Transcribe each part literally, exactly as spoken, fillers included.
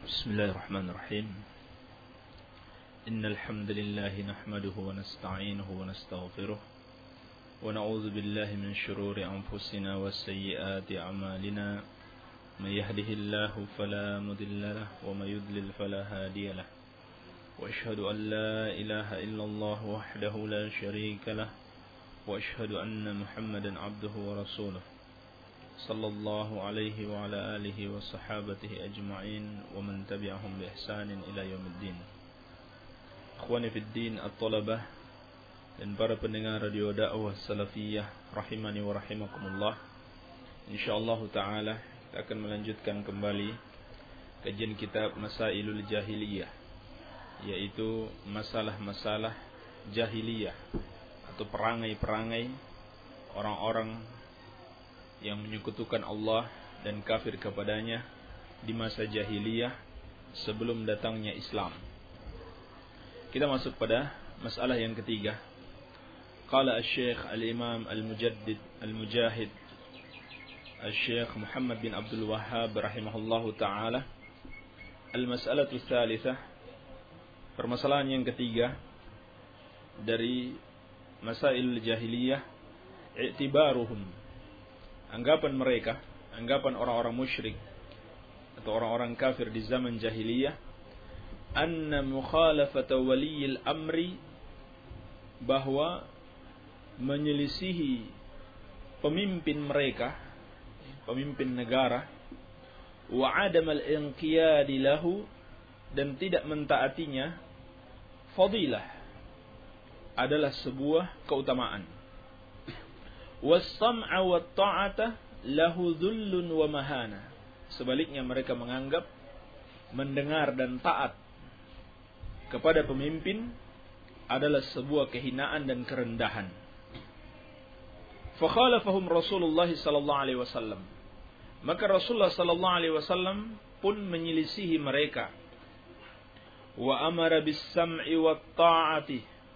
بسم الله الرحمن الرحيم إن الحمد لله نحمده ونستعينه ونستغفره ونعوذ بالله من شرور أنفسنا وسيئات أعمالنا من يهده الله فلا مضل له ومن يضلل فلا هادي له وأشهد أن لا إله إلا الله وحده لا شريك له وأشهد أن محمدا عبده ورسوله صلى الله عليه وعلى آله وصحابته أجمعين ومن تبعهم بإحسان إلى يوم الدين. Akhwani fid din at-talabah dan para pendengar radio dakwah salafiyah rahimani wa rahimakumullah. Insyaallah taala kita akan melanjutkan kembali kajian kitab Masailul Jahiliyah, yaitu masalah-masalah jahiliyah atau perangai-perangai orang-orang yang menyekutukan Allah dan kafir kepadanya di masa jahiliyah sebelum datangnya Islam. Kita masuk pada masalah yang ketiga. Qala Asy-Syaikh Al-Imam Al-Mujaddid Al-Mujahid Asy-Syaikh Muhammad bin Abdul Wahhab rahimahullahu taala, al-mas'alatu tsalitsah, permasalahan yang ketiga dari masail jahiliyah, i'tibaruhum, anggapan mereka, anggapan orang-orang musyrik atau orang-orang kafir di zaman jahiliyah, anna mukhalafata waliyil amri, bahwa menyelisihi pemimpin mereka, pemimpin negara, wa adamal inqiyadi lahu, dan tidak mentaatinya, fadilah, adalah sebuah keutamaan. Was-sam'a wat-ta'ata lahu dhullun wa mahana, sebaliknya mereka menganggap mendengar dan taat kepada pemimpin adalah sebuah kehinaan dan kerendahan. Fa khalafahum Rasulullah sallallahu alaihi wasallam, maka Rasulullah sallallahu alaihi wasallam pun menyelisihi mereka. Wa amara bis-sam'i wat-ta'ati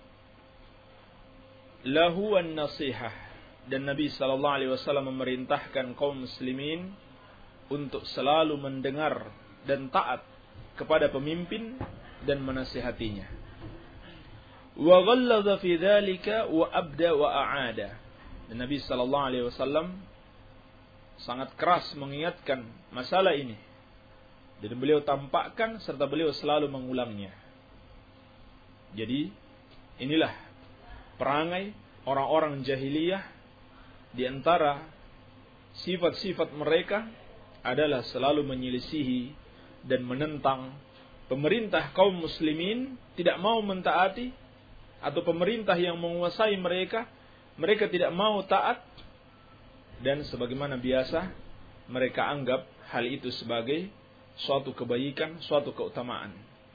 lahu an-nasihah, dan Nabi sallallahu alaihi wasallam memerintahkan kaum muslimin untuk selalu mendengar dan taat kepada pemimpin dan menasihatinya. Wa ghalladha fi dzalika wa abda wa a'ada, dan Nabi sallallahu alaihi wasallam sangat keras mengingatkan masalah ini, dan beliau tampakkan serta beliau selalu mengulangnya. Jadi inilah perangai orang-orang jahiliyah. Di antara sifat-sifat mereka adalah selalu menyelisihi dan menentang pemerintah kaum muslimin, tidak mau mentaati, atau pemerintah yang menguasai mereka, mereka tidak mau taat, dan sebagaimana biasa mereka anggap hal itu sebagai suatu kebaikan, suatu keutamaan.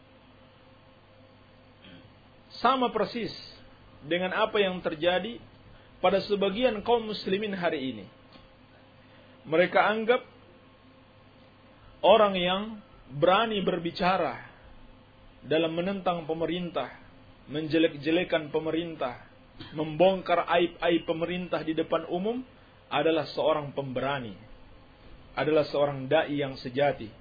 Sama persis dengan apa yang terjadi pada sebagian kaum muslimin hari ini. Mereka anggap orang yang berani berbicara dalam menentang pemerintah, menjelek-jelekan pemerintah, membongkar aib-aib pemerintah di depan umum adalah seorang pemberani, adalah seorang dai yang sejati,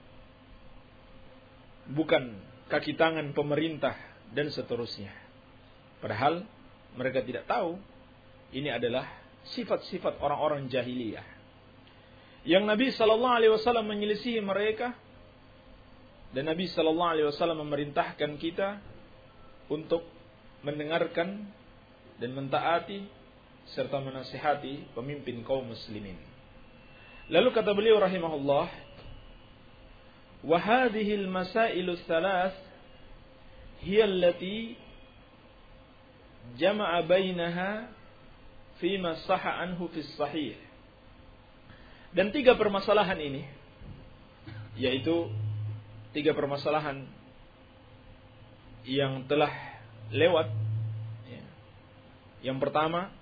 bukan kaki tangan pemerintah dan seterusnya. Padahal mereka tidak tahu ini adalah sifat-sifat orang-orang jahiliyah yang Nabi sallallahu alaihi wasallam menyelisihi mereka, dan Nabi sallallahu alaihi wasallam memerintahkan kita untuk mendengarkan dan mentaati serta menasihati pemimpin kaum muslimin. Lalu kata beliau rahimahullah, wa hadhihi al-masailu tsalath hiya allati jama'a bainaha fima sahha anhu fis sahih. Dan tiga permasalahan ini, yaitu tiga permasalahan yang telah lewat. Yang pertama,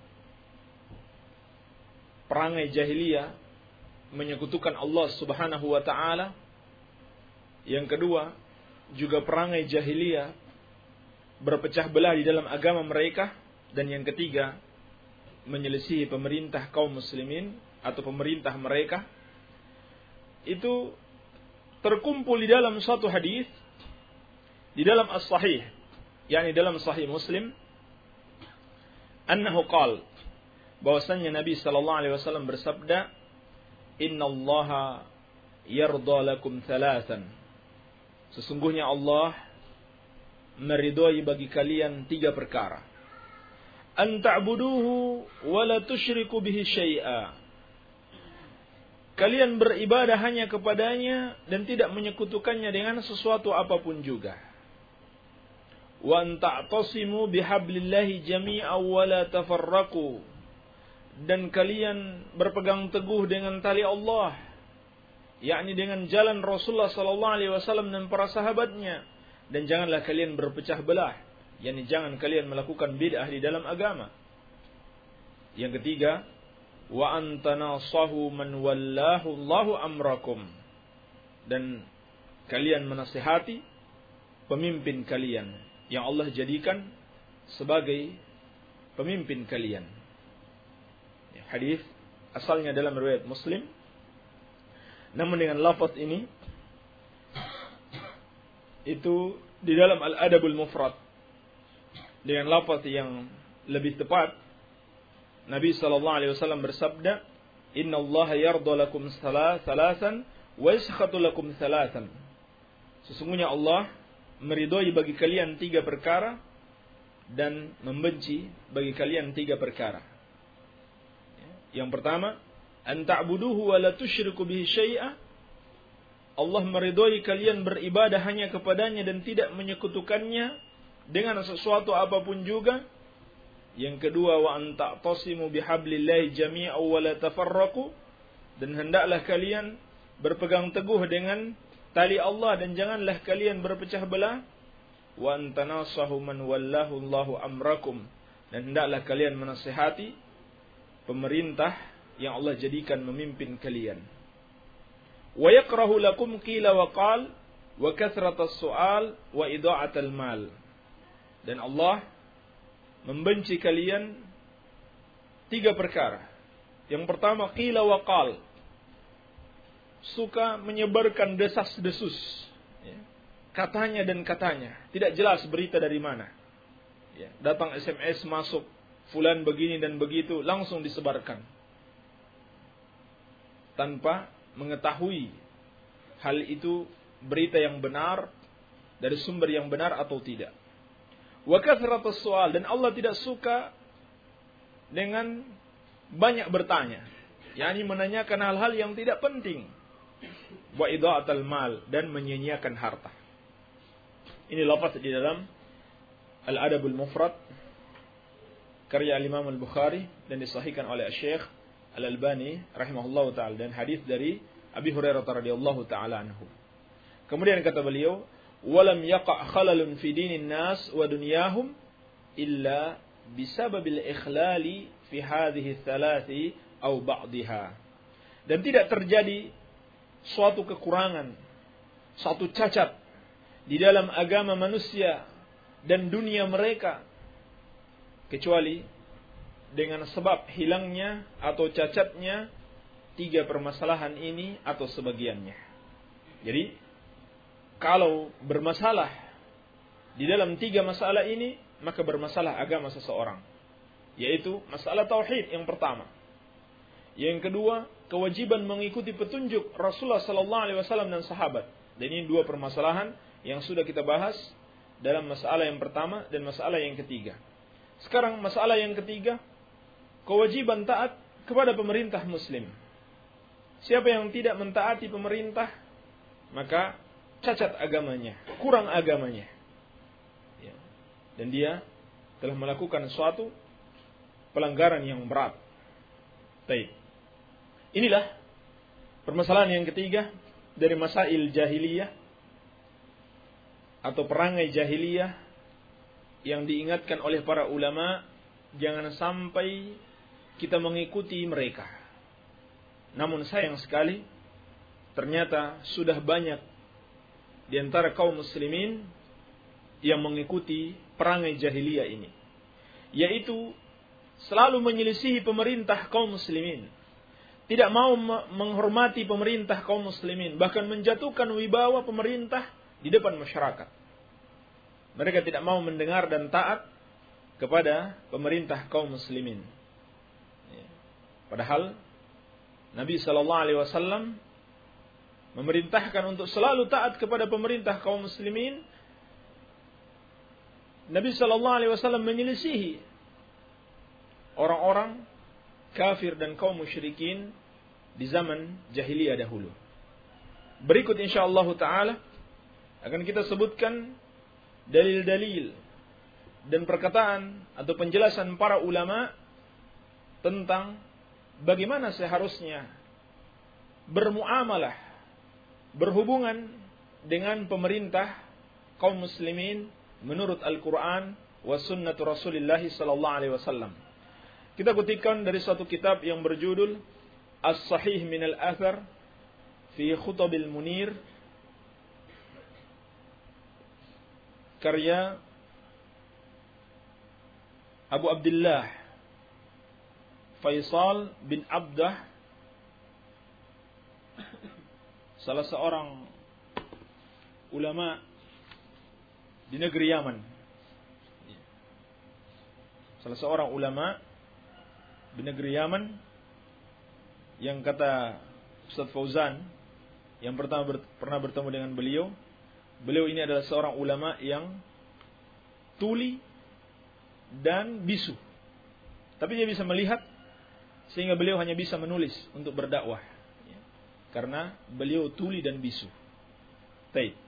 perangai jahiliyah menyekutukan Allah Subhanahu wa taala. Yang kedua, juga perangai jahiliyah berpecah belah di dalam agama mereka. Dan yang ketiga, menyelisihi pemerintah kaum muslimin atau pemerintah mereka. Itu terkumpul di dalam suatu hadis di dalam as-sahih, yakni dalam sahih Muslim, annahu qala, bahwasanya Nabi sallallahu alaihi wasallam bersabda, innallaha yarda lakum thalathan, sesungguhnya Allah meridhai bagi kalian tiga perkara. An ta'buduhu wa la tusyriku bihi syai'a, kalian beribadah hanya kepadanya dan tidak menyekutukannya dengan sesuatu apapun juga. Wa an ta'tasimu bihablillahi jami'an wa la tafarraqu, dan kalian berpegang teguh dengan tali Allah, yakni dengan jalan Rasulullah sallallahu alaihi wasallam dan para sahabatnya, dan janganlah kalian berpecah belah, yakni jangan kalian melakukan bid'ah di dalam agama. Yang ketiga, wa antanasahu man wallahu Allahu amrakum, dan kalian menasihati pemimpin kalian yang Allah jadikan sebagai pemimpin kalian. Hadis asalnya dalam riwayat Muslim, namun dengan lafaz ini itu di dalam Al-Adabul Mufrad dengan lafaz yang lebih tepat. Nabi sallallahu alaihi wasallam bersabda, innallaha yarda lakum thalathan wa yaskhatu lakum thalathan, sesungguhnya Allah meridhai bagi kalian tiga perkara dan membenci bagi kalian tiga perkara. Yang pertama, an ta'buduhu wa la tusyriku bihi syai'a, Allah meridhai kalian beribadah hanya kepadanya dan tidak menyekutukannya dengan sesuatu apapun juga. Yang kedua, wa an ta'tasimu bihablillahi jami'an wa la tafarraqu, dan hendaklah kalian berpegang teguh dengan tali Allah dan janganlah kalian berpecah belah. Wa an tanasahu man wallahu Allahu amrakum, dan hendaklah kalian menasihati pemerintah yang Allah jadikan memimpin kalian. Wa yakrahu lakum qila wa qal wa kathratas su'al wa idha'atal mal, dan Allah membenci kalian tiga perkara. Yang pertama, qila wa qal, suka menyebarkan desas-desus, ya, katanya dan katanya, tidak jelas berita dari mana, ya, datang S M S masuk, fulan begini dan begitu, langsung disebarkan tanpa mengetahui hal itu berita yang benar dari sumber yang benar atau tidak. Wa kathratus su'al, dan Allah tidak suka dengan banyak bertanya, yakni menanyakan hal-hal yang tidak penting. Wa idha'atal mal, dan menyia-nyiakan harta. Ini lafaz di dalam Al-Adabul Mufrad karya Imam Al-Bukhari dan disahihkan oleh Syekh Al-Albani rahimahullahu taala, dan hadis dari Abi Hurairah radhiyallahu taala anhu. Kemudian kata beliau, walam yaqa' khalalun fi dinin nas wa dunyahum illa bisababil ikhlali fi hadhihi thalathi aw ba'dihha, dan tidak terjadi suatu kekurangan, suatu cacat di dalam agama manusia dan dunia mereka kecuali dengan sebab hilangnya atau cacatnya tiga permasalahan ini atau sebagiannya. Jadi kalau bermasalah di dalam tiga masalah ini, maka bermasalah agama seseorang, yaitu masalah tauhid yang pertama. Yang kedua, kewajiban mengikuti petunjuk Rasulullah sallallahu alaihi wasallam dan sahabat. Dan ini dua permasalahan yang sudah kita bahas dalam masalah yang pertama dan masalah yang ketiga. Sekarang masalah yang ketiga, kewajiban taat kepada pemerintah muslim. Siapa yang tidak mentaati pemerintah, maka cacat agamanya, kurang agamanya, ya. Dan dia telah melakukan suatu pelanggaran yang berat. Baik. Inilah permasalahan yang ketiga dari masail jahiliyah atau perangai jahiliyah yang diingatkan oleh para ulama, jangan sampai kita mengikuti mereka. Namun sayang sekali, ternyata sudah banyak di antara kaum muslimin yang mengikuti perangai jahiliyah ini, yaitu selalu menyelisihi pemerintah kaum muslimin, tidak mau menghormati pemerintah kaum muslimin, bahkan menjatuhkan wibawa pemerintah di depan masyarakat. Mereka tidak mau mendengar dan taat kepada pemerintah kaum muslimin. Padahal Nabi sallallahu alaihi wasallam memerintahkan untuk selalu taat kepada pemerintah kaum muslimin. Nabi sallallahu alaihi wasallam menyelisihi orang-orang kafir dan kaum musyrikin di zaman jahiliyah dahulu. Berikut insyaallah taala akan kita sebutkan dalil-dalil dan perkataan atau penjelasan para ulama tentang bagaimana seharusnya bermuamalah, berhubungan dengan pemerintah kaum muslimin menurut Al-Quran wa sunnatu Rasulullah sallallahu alaihi wasallam. Kita kutipkan dari suatu kitab yang berjudul As-Sahih min al-Athar fi Khutabil Munir, karya Abu Abdullah Faisal bin Abdah, salah seorang ulama di negeri Yaman. Salah seorang ulama di negeri Yaman yang kata Ustaz Fauzan yang pertama ber, pernah bertemu dengan beliau. Beliau ini adalah seorang ulama yang tuli dan bisu. Tapi dia bisa melihat sehingga beliau hanya bisa menulis untuk berdakwah. Karena beliau tuli dan bisu. Baik.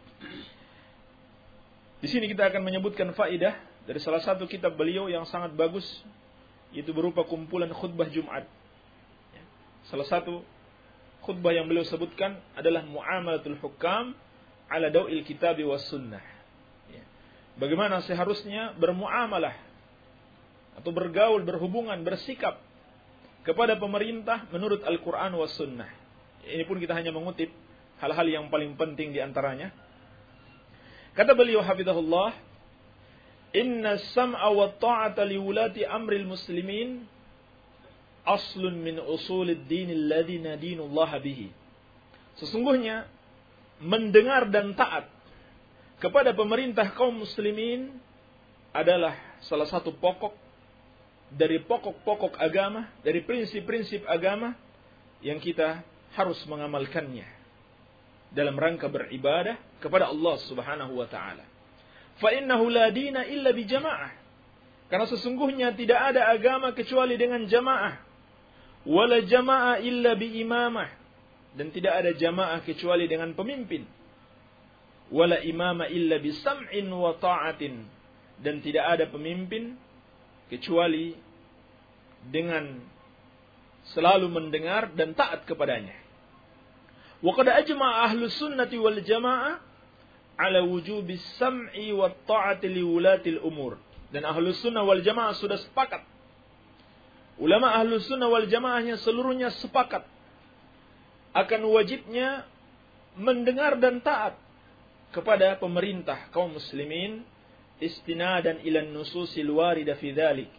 Di sini kita akan menyebutkan faedah dari salah satu kitab beliau yang sangat bagus, yaitu berupa kumpulan khutbah Jumat. Salah satu khutbah yang beliau sebutkan adalah Muamalatul Hukam ala Daw'il Kitabi was Sunnah. Bagaimana seharusnya bermuamalah atau bergaul, berhubungan, bersikap kepada pemerintah menurut Al-Quran was Sunnah. Ini pun kita hanya mengutip hal-hal yang paling penting di antaranya. Kata beliau hafizahullah, "Inna as-sam'a wa ta'ata li wulati amril muslimin aslun min usulid din alladhi nadinullah bihi." Sesungguhnya mendengar dan taat kepada pemerintah kaum muslimin adalah salah satu pokok dari pokok-pokok agama, dari prinsip-prinsip agama yang kita harus mengamalkannya dalam rangka beribadah kepada Allah Subhanahu wa taala. Fa innahu la dina illa bi jamaah. Karena sesungguhnya tidak ada agama kecuali dengan jamaah. Wala jamaah illa bi imamah. Dan tidak ada jamaah kecuali dengan pemimpin. Wala imama illa bi sam'in wa ta'atin. Dan tidak ada pemimpin kecuali dengan selalu mendengar dan taat kepadanya. Wa qad ajma'a ahlus sunnati wal jamaah ala wujubi sam'i wa ta'ati li wulatil umur. Dan ahlus sunnah wal jamaah sudah sepakat. Ulama ahlus sunnah wal jamaahnya seluruhnya sepakat akan wajibnya mendengar dan taat kepada pemerintah kaum muslimin istinadan ilan nususil warida fi dzalik,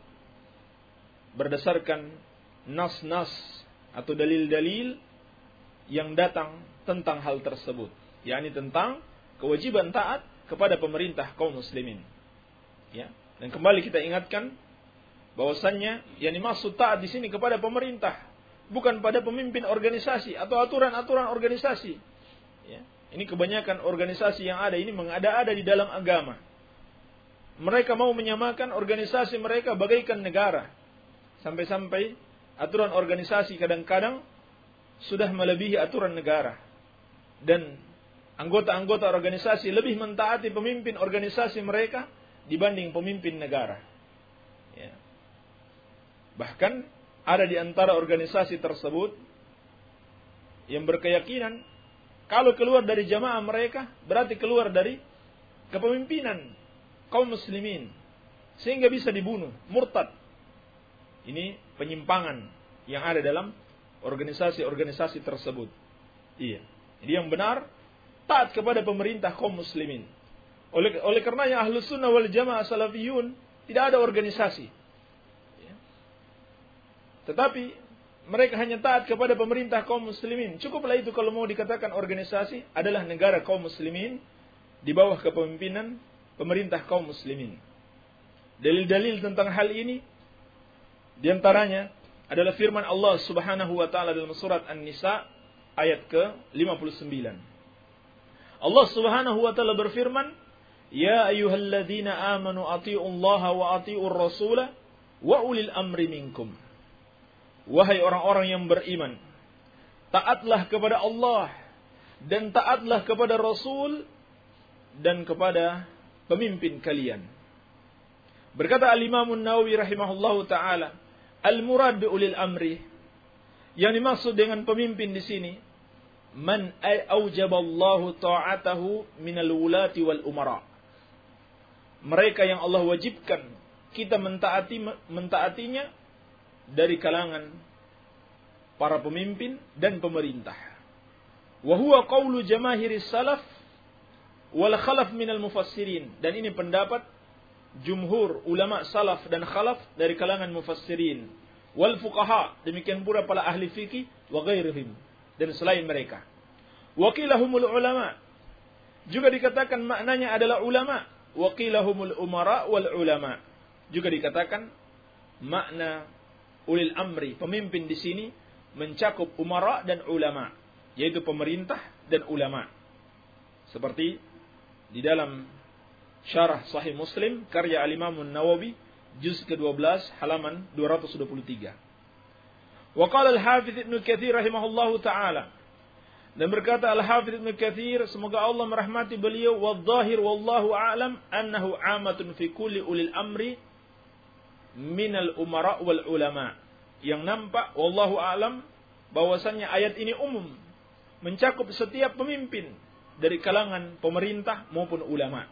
berdasarkan nas-nas atau dalil-dalil yang datang tentang hal tersebut, yakni tentang kewajiban taat kepada pemerintah kaum muslimin. Ya, dan kembali kita ingatkan bahwasannya yang dimaksud taat di sini kepada pemerintah, bukan pada pemimpin organisasi atau aturan-aturan organisasi. Ya, ini kebanyakan organisasi yang ada ini mengada-ada di dalam agama. Mereka mau menyamakan organisasi mereka bagaikan negara. Sampai-sampai aturan organisasi kadang-kadang sudah melebihi aturan negara. Dan anggota-anggota organisasi lebih mentaati pemimpin organisasi mereka dibanding pemimpin negara. Ya. Bahkan ada di antara organisasi tersebut yang berkeyakinan kalau keluar dari jamaah mereka berarti keluar dari kepemimpinan kaum muslimin, sehingga bisa dibunuh, murtad. Ini penyimpangan yang ada dalam organisasi-organisasi tersebut. Iya. Jadi yang benar taat kepada pemerintah kaum muslimin. Oleh oleh karenanya ahlus sunnah wal jamaah salafiyun tidak ada organisasi. Tetapi mereka hanya taat kepada pemerintah kaum muslimin. Cukuplah itu kalau mau dikatakan organisasi adalah negara kaum muslimin di bawah kepemimpinan pemerintah kaum muslimin. Dalil-dalil tentang hal ini di antaranya adalah firman Allah Subhanahu wa taala dalam surat An-Nisa ayat ke lima puluh sembilan. Allah Subhanahu wa taala berfirman, "Ya ayyuhalladzina amanu athi'ullaha wa athi'ur rasula wa ulil amri minkum." Wahai orang-orang yang beriman, taatlah kepada Allah dan taatlah kepada Rasul dan kepada pemimpin kalian. Berkata Al-Imam An-Nawawi rahimahullahu taala, al-murad bi ulil amri, yang dimaksud dengan pemimpin di sini, man aujaballahu ta'atahu minal wulati wal umara. Mereka yang Allah wajibkan kita mentaati mentaatinya dari kalangan para pemimpin dan pemerintah. Wa huwa qaulu jamaahiris salaf wal khalaf minal mufassirin, dan ini pendapat jumhur ulama salaf dan khalaf dari kalangan mufassirin, wal fuqaha, demikian pula para ahli fikih, wa ghairihim, dan selain mereka. Waqilahumul ulama, juga dikatakan maknanya adalah ulama. Waqilahumul umara wal ulama, juga dikatakan makna ulil amri, pemimpin di sini mencakup umara dan ulama, yaitu pemerintah dan ulama. Seperti di dalam Syarah Sahih Muslim karya Al-Imam An-Nawawi juz ke dua belas halaman dua ratus dua puluh tiga. Wa qala Al-Hafidz Ibnu Katsir rahimahullahu taala, dan berkata Al-Hafidz Ibnu Katsir, semoga Allah merahmati beliau, wadh-dhahir wallahu a'lam annahu 'amatun fi kulli ulil amri minal umara wal ulama. Yang nampak wallahu a'lam bahwasannya ayat ini umum, mencakup setiap pemimpin dari kalangan pemerintah maupun ulama.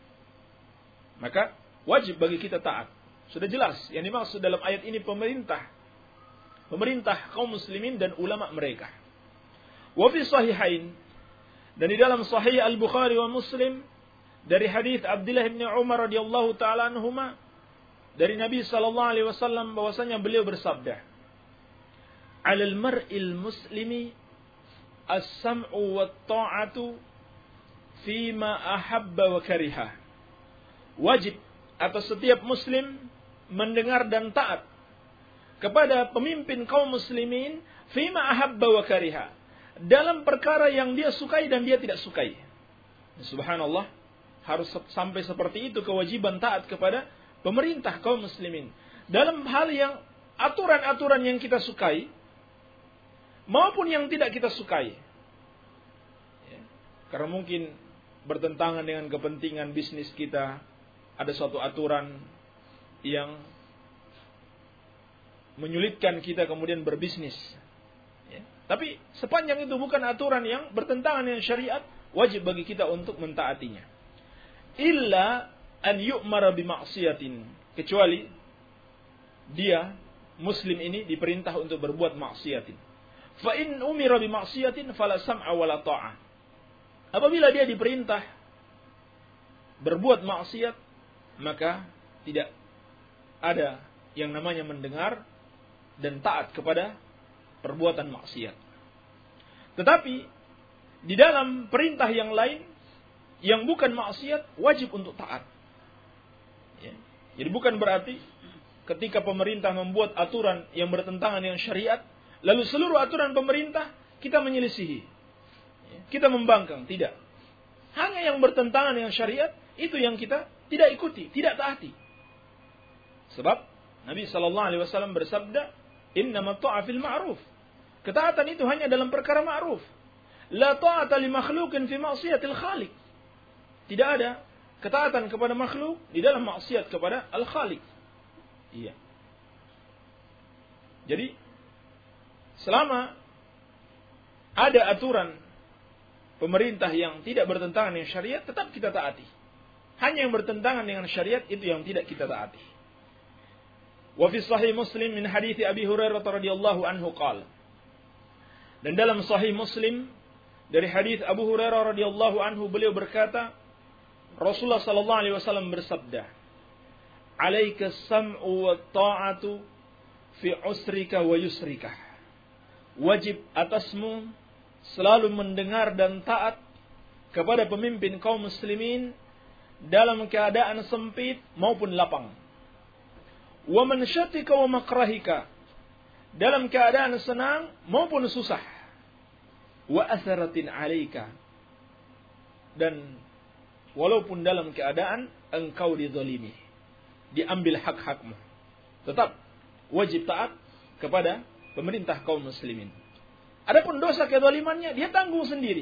Maka wajib bagi kita taat. Sudah jelas yang dimaksud dalam ayat ini pemerintah. Pemerintah kaum muslimin dan ulama mereka. Wa fi sahihain, dan di dalam sahih Al-Bukhari wa Muslim dari hadis Abdullah bin Umar radhiyallahu taala anhuma, dari Nabi sallallahu alaihi wasallam bahwasanya beliau bersabda, "'Alal mar'il muslimi as-sam'u wat ta'atu fima ahabba wa kariha." Wajib atas setiap muslim mendengar dan taat kepada pemimpin kaum muslimin fima ahabba wa kariha, dalam perkara yang dia sukai dan dia tidak sukai. Subhanallah, harus sampai seperti itu kewajiban taat kepada pemerintah kaum muslimin dalam hal yang aturan-aturan yang kita sukai maupun yang tidak kita sukai. Ya, karena mungkin bertentangan dengan kepentingan bisnis kita, ada suatu aturan yang menyulitkan kita kemudian berbisnis. Ya, tapi sepanjang itu bukan aturan yang bertentangan dengan syariat, wajib bagi kita untuk mentaatinya. Illa an yu'mara bima'siyatin, kecuali dia muslim ini diperintah untuk berbuat maksiatin. Fa in umira bima'siyatin fala sam'a wala ta'ah. Apabila dia diperintah berbuat maksiat, maka tidak ada yang namanya mendengar dan taat kepada perbuatan maksiat. Tetapi di dalam perintah yang lain yang bukan maksiat, wajib untuk taat. Ya. Jadi bukan berarti ketika pemerintah membuat aturan yang bertentangan dengan syariat, lalu seluruh aturan pemerintah kita menyelisihi, ya, kita membangkang. Tidak. Hanya yang bertentangan dengan syariat, itu yang kita tidak ikuti, tidak taati. Sebab Nabi sallallahu alaihi wasallam bersabda, "Innamat ta'a fil ma'ruf." Ketaatan itu hanya dalam perkara ma'ruf. La ta'ata li makhluqin fi ma'siyatil khaliq. Tidak ada ketaatan kepada makhluk di dalam maksiat kepada Al-Khaliq. Iya. Jadi selama ada aturan pemerintah yang tidak bertentangan dengan syariat, tetap kita taati. Hanya yang bertentangan dengan syariat itu yang tidak kita taati. Wa fi sahih Muslim min hadits Abi Hurairah radhiyallahu anhu qala. Dan dalam sahih Muslim dari hadis Abu Hurairah radhiyallahu anhu, beliau berkata, Rasulullah sallallahu alaihi wasallam bersabda, "Alaika sam'u wa ta'atu fi usrika wa yusrika." wajib atasmu selalu mendengar dan taat kepada pemimpin kaum muslimin dalam keadaan sempit maupun lapang. Wa man syatika wa makrahika, dalam keadaan senang maupun susah. Wa atharatin alaika, dan walaupun dalam keadaan engkau dizalimi, diambil hak-hakmu, tetap wajib taat kepada pemerintah kaum muslimin. Adapun dosa kezalimannya dia tanggung sendiri.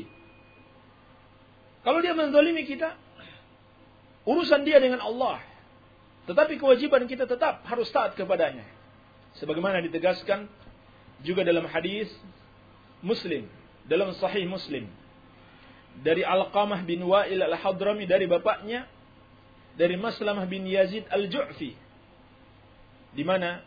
Kalau dia menzalimi kita, urusan dia dengan Allah. Tetapi kewajiban kita tetap harus taat kepadanya. Sebagaimana ditegaskan juga dalam hadis Muslim, dalam Sahih Muslim, dari Alqamah bin Wa'il al-Hadrami, dari bapaknya, dari Maslamah bin Yazid al-Ju'fi, di mana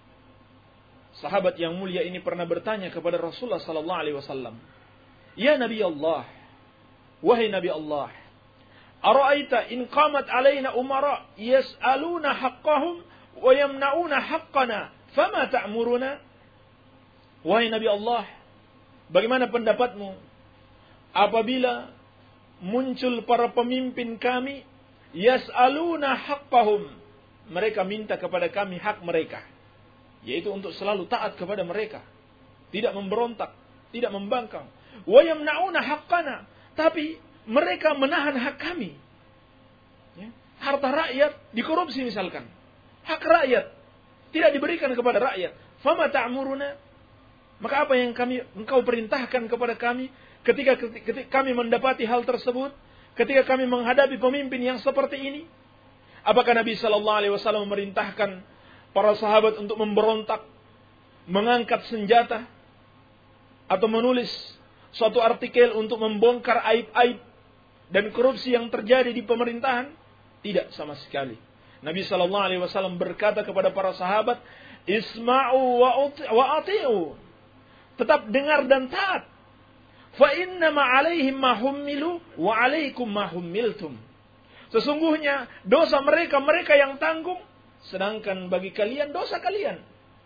sahabat yang mulia ini pernah bertanya kepada Rasulullah sallallahu alaihi wasallam, "Ya Nabi Allah, wahai Nabi Allah, ara'aita in qamat alaina umara yas'aluna haqqahum wa yamna'una haqqana, fama ta'muruna?" Wahai Nabi Allah, bagaimana pendapatmu apabila muncul para pemimpin kami, yas'aluna haqqahum, mereka minta kepada kami hak mereka, yaitu untuk selalu taat kepada mereka, tidak memberontak, tidak membangkang. Wa yamna'una haqqana, tapi mereka menahan hak kami. Ya. Harta rakyat dikorupsi misalkan, hak rakyat tidak diberikan kepada rakyat. Fama ta'muruna, maka apa yang kami engkau perintahkan kepada kami ketika, ketika kami mendapati hal tersebut, ketika kami menghadapi pemimpin yang seperti ini? Apakah Nabi sallallahu alaihi wasallam memerintahkan para sahabat untuk memberontak, mengangkat senjata, atau menulis suatu artikel untuk membongkar aib-aib dan korupsi yang terjadi di pemerintahan? Tidak sama sekali. Nabi sallallahu alaihi wasallam berkata kepada para sahabat, "Isma'u wa ati'u." Tetap dengar dan taat. Fa inna ma 'alaihim ma hummilu wa 'alaikum ma hummiltum. Sesungguhnya dosa mereka mereka yang tanggung, sedangkan bagi kalian dosa kalian.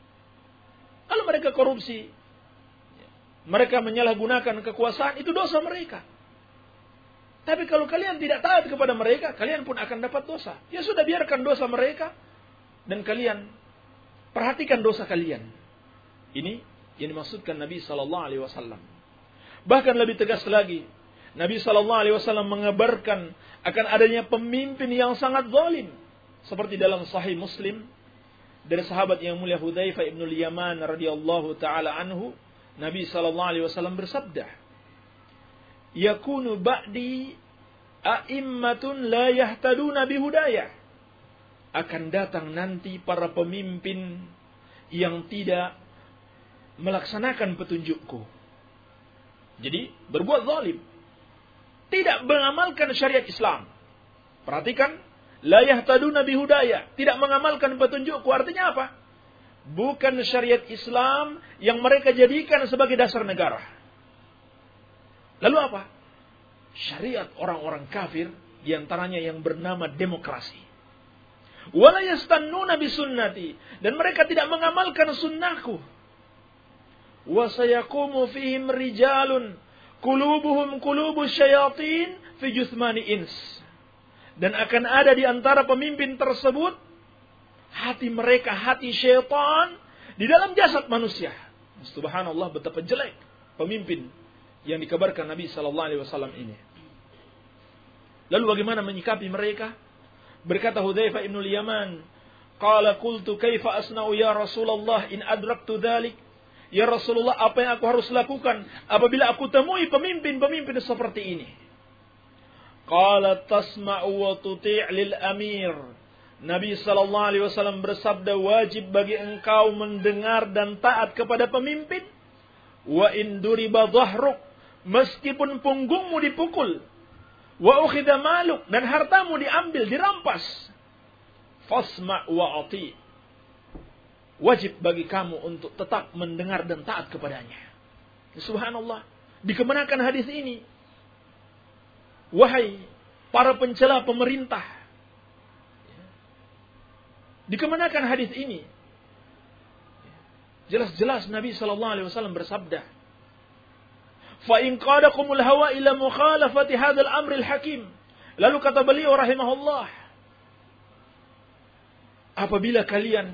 Kalau mereka korupsi, mereka menyalahgunakan kekuasaan, itu dosa mereka. Tapi kalau kalian tidak taat kepada mereka, kalian pun akan dapat dosa. Ya sudah, biarkan dosa mereka, dan kalian perhatikan dosa kalian. Ini yang dimaksudkan Nabi sallallahu alaihi wasallam. Bahkan lebih tegas lagi, Nabi sallallahu alaihi wasallam mengabarkan akan adanya pemimpin yang sangat zalim. Seperti dalam Sahih Muslim dari sahabat yang mulia Hudzaifah ibn al-Yaman radhiyallahu taala anhu, Nabi sallallahu alaihi wasallam bersabda, "Yakunu ba'di a'immatun la yahtaduna bihudaya." Akan datang nanti para pemimpin yang tidak melaksanakan petunjukku. Jadi berbuat zalim, tidak mengamalkan syariat Islam. Perhatikan, la yahtaduna bihudaya, tidak mengamalkan petunjukku. Artinya apa? Bukan syariat Islam yang mereka jadikan sebagai dasar negara. Lalu apa? Syariat orang-orang kafir, diantaranya yang bernama demokrasi. Wala yastannuna bisunnati, dan mereka tidak mengamalkan sunnahku. Wa sayaqumu fihim rijalun qulubuhum qulubus syayatin fi juthmani ins. Dan akan ada di antara pemimpin tersebut hati mereka hati syaitan di dalam jasad manusia. Subhanallah, betapa jelek pemimpin yang dikabarkan Nabi sallallahu alaihi wasallam ini. Lalu bagaimana menyikapi mereka? Berkata Hudzaifah ibn al-Yaman, qala qultu kaifa asna'u ya Rasulullah in adraktu dzalik? Ya Rasulullah, apa yang aku harus lakukan apabila aku temui pemimpin-pemimpin seperti ini? Qala tasma'u wa tuti' lil amir. Nabi sallallahu alaihi wasallam bersabda, wajib bagi engkau mendengar dan taat kepada pemimpin. Wa in duriba dhahruk, meskipun punggungmu dipukul. Wa ukhidha maluk, dan hartamu diambil, dirampas. Fasma' wa ati'. Wajib bagi kamu untuk tetap mendengar dan taat kepadanya. Subhanallah, dikemukakan hadis ini. Wahai para pencela pemerintah, dikemukakan hadis ini. Jelas-jelas Nabi sallallahu alaihi wasallam bersabda, "Fa in qadakumul hawa ila mukhalafati hadzal amril hakim." Lalu kata beliau rahimahullah, apabila kalian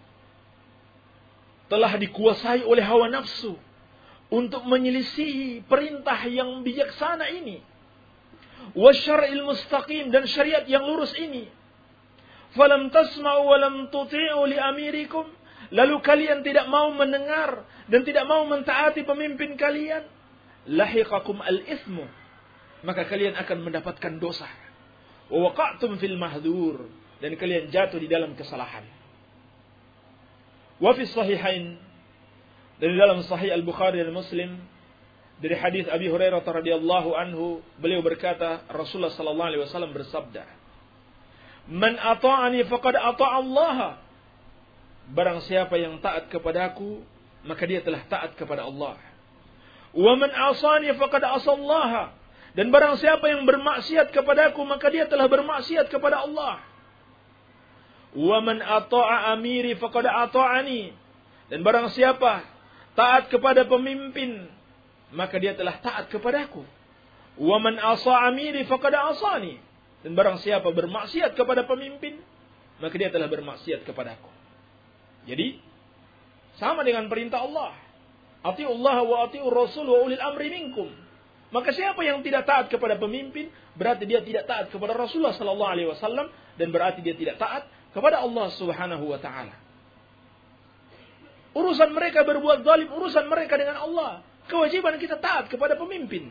telah dikuasai oleh hawa nafsu untuk menyelisihi perintah yang bijaksana ini, wasyar'il mustaqim, dan syariat yang lurus ini, falam tasma'u wa lam tuti'u li amirikum, lalu kalian tidak mau mendengar dan tidak mau mentaati pemimpin kalian, lahiqakum al-ithmu, maka kalian akan mendapatkan dosa, wa waqa'tum fil mahdzur, dan kalian jatuh di dalam kesalahan. Wa fi sahihain, dari dalam sahih Al-Bukhari dan Muslim, dari hadis Abi Hurairah radhiyallahu anhu, beliau berkata, Rasulullah sallallahu alaihi wasallam bersabda, "Man ata'ani faqad ata'a Allah." Barang siapa yang taat kepadaku, maka dia telah taat kepada Allah. "Wa man 'asani faqad 'asa Allah." Dan barang siapa yang bermaksiat kepadaku, maka dia telah bermaksiat kepada Allah. "Wa man ata'a amiri faqad ata'ani." Dan barang siapa taat kepada pemimpin, maka dia telah taat kepadaku. "Wa man 'asa amiri faqad 'asani." Dan barang siapa bermaksiat kepada pemimpin, maka dia telah bermaksiat kepadaku. Jadi sama dengan perintah Allah, "Atiullaha wa atiur rasul wa ulil amri minkum." Maka siapa yang tidak taat kepada pemimpin, berarti dia tidak taat kepada Rasulullah sallallahu alaihi wasallam, dan berarti dia tidak taat kepada Allah Subhanahu wa taala. Urusan mereka berbuat zalim, urusan mereka dengan Allah. Kewajiban kita taat kepada pemimpin.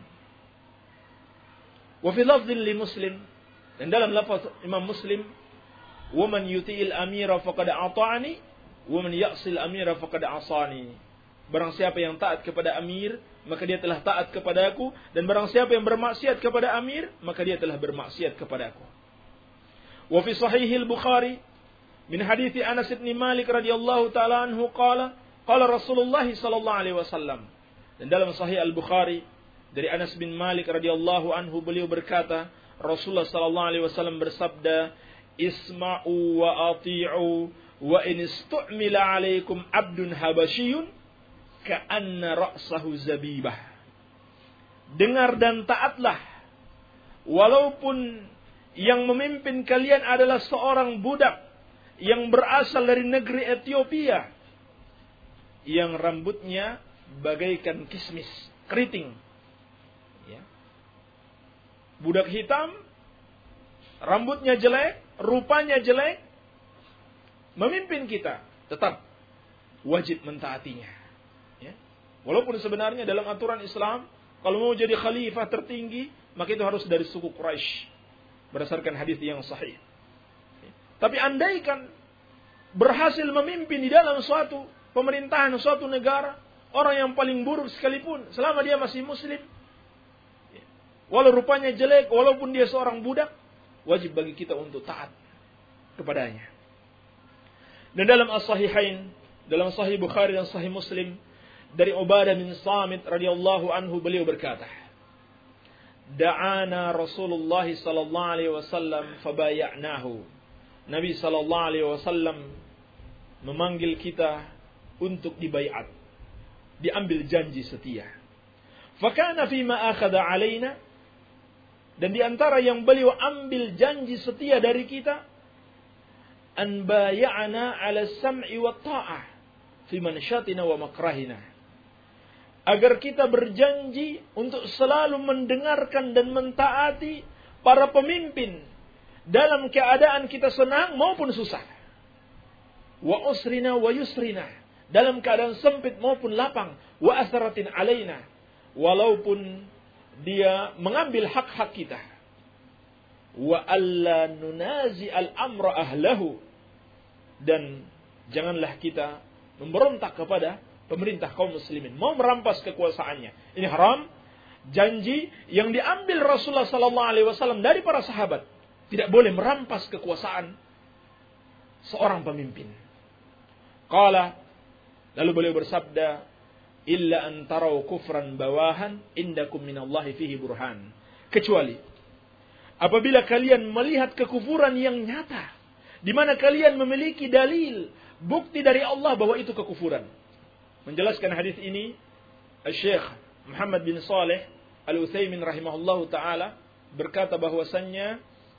Wa fi lafdhin li Muslim, dan dalam lafaz Imam Muslim, "Wa man yuti'il amira faqad ata'ani, wa man ya'sil amira faqad 'asani." Barang siapa yang taat kepada amir, maka dia telah taat kepadaku, dan barang siapa yang bermaksiat kepada amir, maka dia telah bermaksiat kepadaku. Wa fi sahihil Bukhari min hadithi Anas bin Malik radhiyallahu taala anhu qala qala Rasulullah sallallahu alaihi wasallam. Dan dalam sahih Al-Bukhari dari Anas bin Malik radhiyallahu anhu, beliau berkata, Rasulullah sallallahu alaihi wasallam bersabda, "Isma'u wa ati'u wa in istu'mila 'alaikum 'abdun habasyiyun ka'anna ra'sahu zabibah." Dengar dan taatlah, walaupun yang memimpin kalian adalah seorang budak yang berasal dari negeri Ethiopia, yang rambutnya bagaikan kismis, keriting. Ya. Budak hitam, rambutnya jelek, rupanya jelek, memimpin kita, tetap wajib mentaatinya. Ya. Walaupun sebenarnya dalam aturan Islam, kalau mau jadi khalifah tertinggi, maka itu harus dari suku Quraisy, berdasarkan hadis yang sahih. Tapi andaikan berhasil memimpin di dalam suatu pemerintahan, suatu negara, orang yang paling buruk sekalipun, selama dia masih muslim, walau rupanya jelek, walaupun dia seorang budak, wajib bagi kita untuk taat kepadanya. Dan dalam as-sahihain, dalam sahih Bukhari dan sahih Muslim, dari Ubadah bin Samit radhiyallahu anhu, beliau berkata, "Da'ana Rasulullah sallallahu alaihi wasallam fabaya'nahu." Nabi sallallahu alaihi wasallam memanggil kita untuk dibaiat, diambil janji setia. Fakana fima akhadha alaina, dan di antara yang beliau ambil janji setia dari kita, an bay'ana 'ala sam'i wa ta'ah fi manshatina wa makrahina, agar kita berjanji untuk selalu mendengarkan dan mentaati para pemimpin dalam keadaan kita senang maupun susah. Wa usrina wa yusrina, dalam keadaan sempit maupun lapang. Wa asaratin alaina, walaupun dia mengambil hak-hak kita. Wa alla nunazi al-amra ahlahu, dan janganlah kita memberontak kepada pemerintah kaum muslimin, mau merampas kekuasaannya. Ini haram. Janji yang diambil Rasulullah sallallahu alaihi wasallam dari para sahabat. Tidak boleh merampas kekuasaan seorang pemimpin. Qala, lalu beliau bersabda, "Illa an tarau kufran bawahan indakum minallahi fihi burhan." Kecuali apabila kalian melihat kekufuran yang nyata, di mana kalian memiliki dalil, bukti dari Allah bahwa itu kekufuran. menjelaskan hadis ini, Syekh Muhammad bin Shalih Al-Utsaimin rahimahullahu taala berkata bahwasannya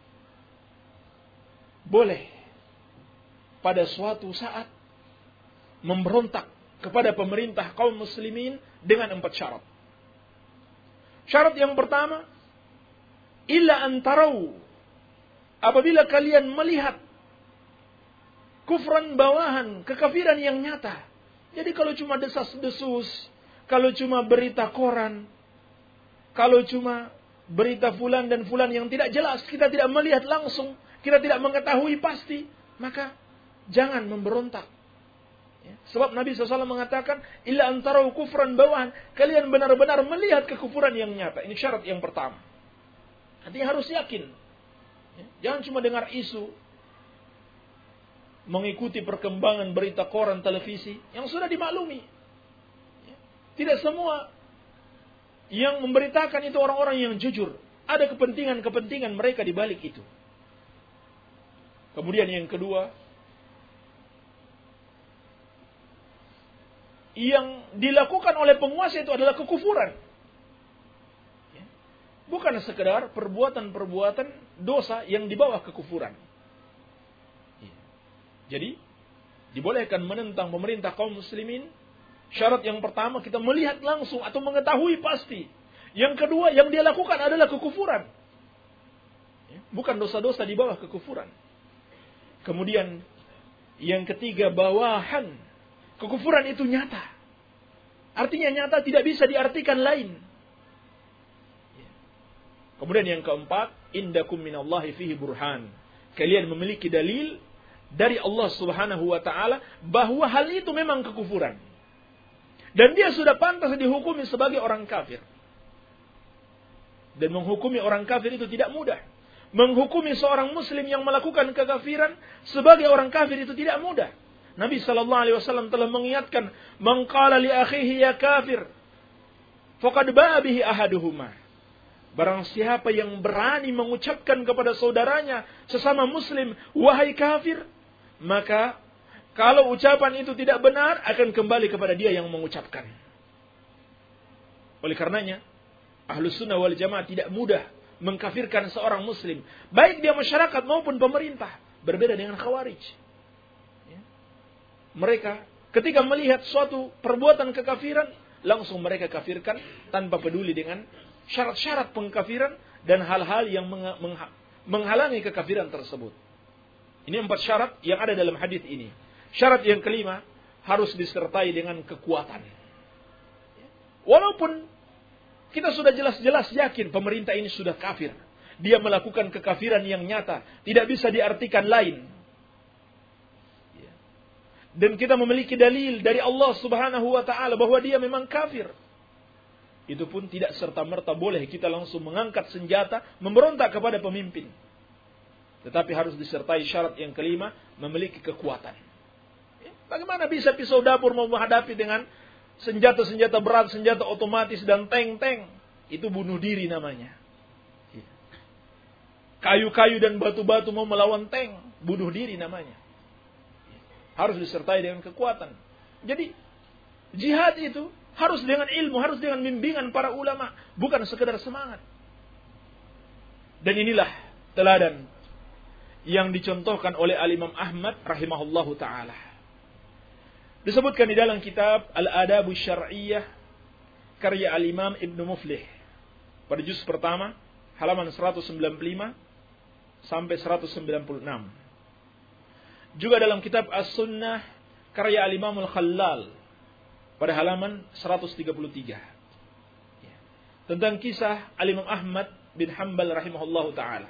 boleh pada suatu saat memberontak kepada pemerintah kaum muslimin dengan empat syarat. Syarat yang pertama, illa antarau, apabila kalian melihat kufran bawahan, kekafiran yang nyata. Jadi kalau cuma desas-desus, kalau cuma berita koran, kalau cuma berita fulan dan fulan yang tidak jelas, kita tidak melihat langsung, kita tidak mengetahui pasti, maka jangan memberontak. Ya. Sebab Nabi shallallahu alaihi wasallam mengatakan, illa antarau kufran bawahan, kalian benar-benar melihat kekufuran yang nyata. Ini syarat yang pertama. Artinya harus yakin. Ya. Jangan cuma dengar isu, mengikuti perkembangan berita koran, televisi yang sudah dimaklumi. Ya. Tidak semua yang memberitakan itu orang-orang yang jujur. Ada kepentingan-kepentingan mereka di balik itu. Kemudian yang kedua, yang dilakukan oleh penguasa itu adalah kekufuran. Bukan sekedar perbuatan-perbuatan dosa yang di bawah kekufuran. Jadi, dibolehkan menentang pemerintah kaum muslimin. Syarat yang pertama, kita melihat langsung atau mengetahui pasti. Yang kedua, yang dia lakukan adalah kekufuran. Bukan dosa-dosa di bawah kekufuran. Kemudian, yang ketiga, bawahan. Kekufuran itu nyata. Artinya nyata, tidak bisa diartikan lain. Kemudian yang keempat, indakum minallahi fihi burhan. Kalian memiliki dalil dari Allah Subhanahu wa taala bahwa hal itu memang kekufuran. Dan dia sudah pantas dihukumi sebagai orang kafir. Dan menghukumi orang kafir itu tidak mudah. Menghukumi seorang muslim yang melakukan kekafiran sebagai orang kafir itu tidak mudah. Nabi sallallahu alaihi wasallam telah mengingatkan, "Man qala li akhihi ya kafir, faqad ba'a bihi ahaduhuma." Barang siapa yang berani mengucapkan kepada saudaranya sesama muslim, "Wahai kafir," maka kalau ucapan itu tidak benar, akan kembali kepada dia yang mengucapkan. Oleh karenanya, Ahlus Sunnah wal Jamaah tidak mudah mengkafirkan seorang muslim, baik dia masyarakat maupun pemerintah. Berbeda dengan Khawarij. Ya. Mereka ketika melihat suatu perbuatan kekafiran, langsung mereka kafirkan tanpa peduli dengan syarat-syarat pengkafiran dan hal-hal yang menghalangi kekafiran tersebut. Ini empat syarat yang ada dalam hadis ini. Syarat yang kelima, harus disertai dengan kekuatan. Walaupun kita sudah jelas-jelas yakin pemerintah ini sudah kafir. Dia melakukan kekafiran yang nyata. Tidak bisa diartikan lain. Dan kita memiliki dalil dari Allah Subhanahu wa ta'ala bahwa dia memang kafir. Itu pun tidak serta-merta boleh kita langsung mengangkat senjata, memberontak kepada pemimpin. Tetapi harus disertai syarat yang kelima, memiliki kekuatan. Bagaimana bisa pisau dapur mau menghadapi dengan senjata-senjata berat, senjata otomatis dan tank-tank? Itu bunuh diri namanya. Kayu-kayu dan batu-batu mau melawan tank, bunuh diri namanya. Harus disertai dengan kekuatan. Jadi, jihad itu harus dengan ilmu, harus dengan bimbingan para ulama, bukan sekedar semangat. Dan inilah teladan yang dicontohkan oleh Al-Imam Ahmad rahimahullahu ta'ala. Disebutkan di dalam kitab Al-Adabu Syar'iyyah karya Al-Imam Ibn Muflih pada juz pertama halaman seratus sembilan puluh lima sampai seratus sembilan puluh enam. Juga dalam kitab As-Sunnah karya Al-Imam Al-Khallal pada halaman seratus tiga puluh tiga. Tentang kisah Al-Imam Ahmad bin Hanbal rahimahullahu ta'ala.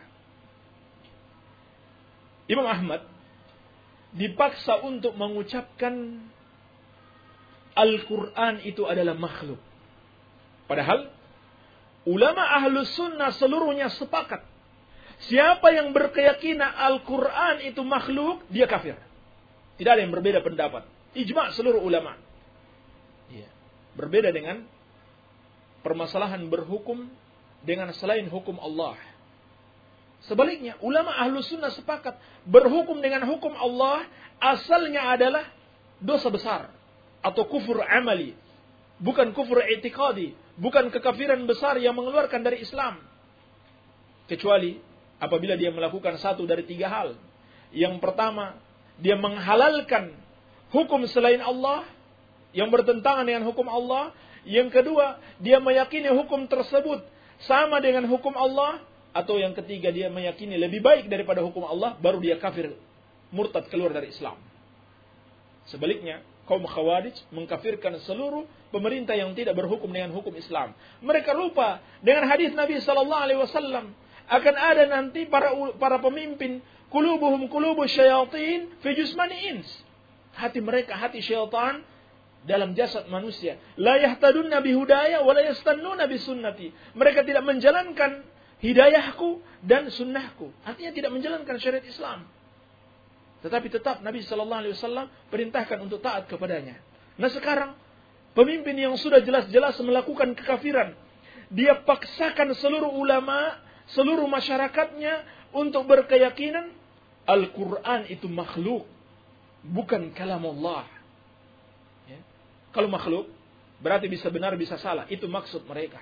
Imam Ahmad dipaksa untuk mengucapkan Al-Quran itu adalah makhluk. Padahal ulama Ahlus Sunnah seluruhnya sepakat. Siapa yang berkeyakinan Al-Quran itu makhluk, dia kafir. Tidak ada yang berbeda pendapat. Ijma' seluruh ulama. Ya. Berbeda dengan permasalahan berhukum dengan selain hukum Allah. Sebaliknya, ulama Ahlus Sunnah sepakat berhukum dengan hukum Allah asalnya adalah dosa besar. atau kufur amali, bukan kufur i'tiqadi, bukan kekafiran besar yang mengeluarkan dari Islam. Kecuali apabila dia melakukan satu dari tiga hal. Yang pertama, dia menghalalkan hukum selain Allah yang bertentangan dengan hukum Allah. Yang kedua, dia meyakini hukum tersebut sama dengan hukum Allah. Atau yang ketiga, dia meyakini lebih baik daripada hukum Allah, baru dia kafir, murtad, keluar dari Islam. Sebaliknya, kaum Khawarij mengkafirkan seluruh pemerintah yang tidak berhukum dengan hukum Islam. Mereka lupa dengan hadis Nabi sallallahu alaihi wasallam, akan ada nanti para para pemimpin, qulubuhum qulubu syayatin fi jusmani ins. Hati mereka hati syaitan dalam jasad manusia. La yahtadunna bihudaya wa la yastannuna bisunnati. Mereka tidak menjalankan hidayahku dan sunnahku. Artinya tidak menjalankan syariat Islam. Tetapi tetap Nabi sallallahu alaihi wasallam perintahkan untuk taat kepadanya. Nah sekarang, pemimpin yang sudah jelas-jelas melakukan kekafiran, dia paksakan seluruh ulama, seluruh masyarakatnya untuk berkeyakinan Al-Quran itu makhluk, bukan kalam Allah. Ya. Kalau makhluk, berarti bisa benar, bisa salah. Itu maksud mereka.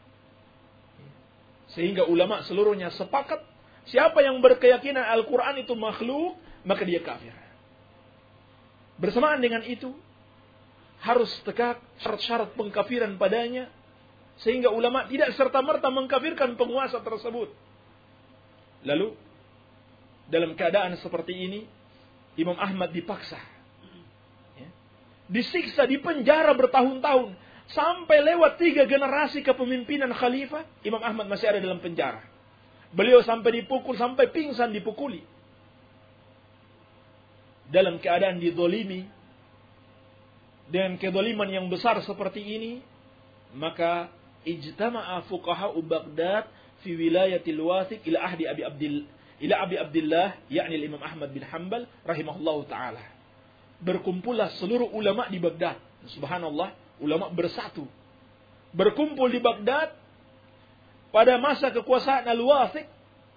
Sehingga ulama seluruhnya sepakat, siapa yang berkeyakinan Al-Quran itu makhluk, maka dia kafir. Bersamaan dengan itu, harus tegak syarat-syarat pengkafiran padanya, sehingga ulama tidak serta-merta mengkafirkan penguasa tersebut. Lalu, dalam keadaan seperti ini, Imam Ahmad dipaksa. Ya. Disiksa, dipenjara bertahun-tahun. Sampai lewat tiga generasi kepemimpinan khalifah, Imam Ahmad masih ada dalam penjara. Beliau sampai dipukul, sampai pingsan dipukuli. Dalam keadaan didolimi, dengan kedoliman yang besar seperti ini, maka ijtama'a fuqaha'u Baghdad fi wilayatil Wathiq ila ahdi Abi Abdil ila Abi Abdillah, yakni Imam Ahmad bin Hanbal rahimahullahu taala. Berkumpullah seluruh ulama di Baghdad. Subhanallah, ulama bersatu. Berkumpul di Baghdad pada masa kekuasaan Al-Wathiq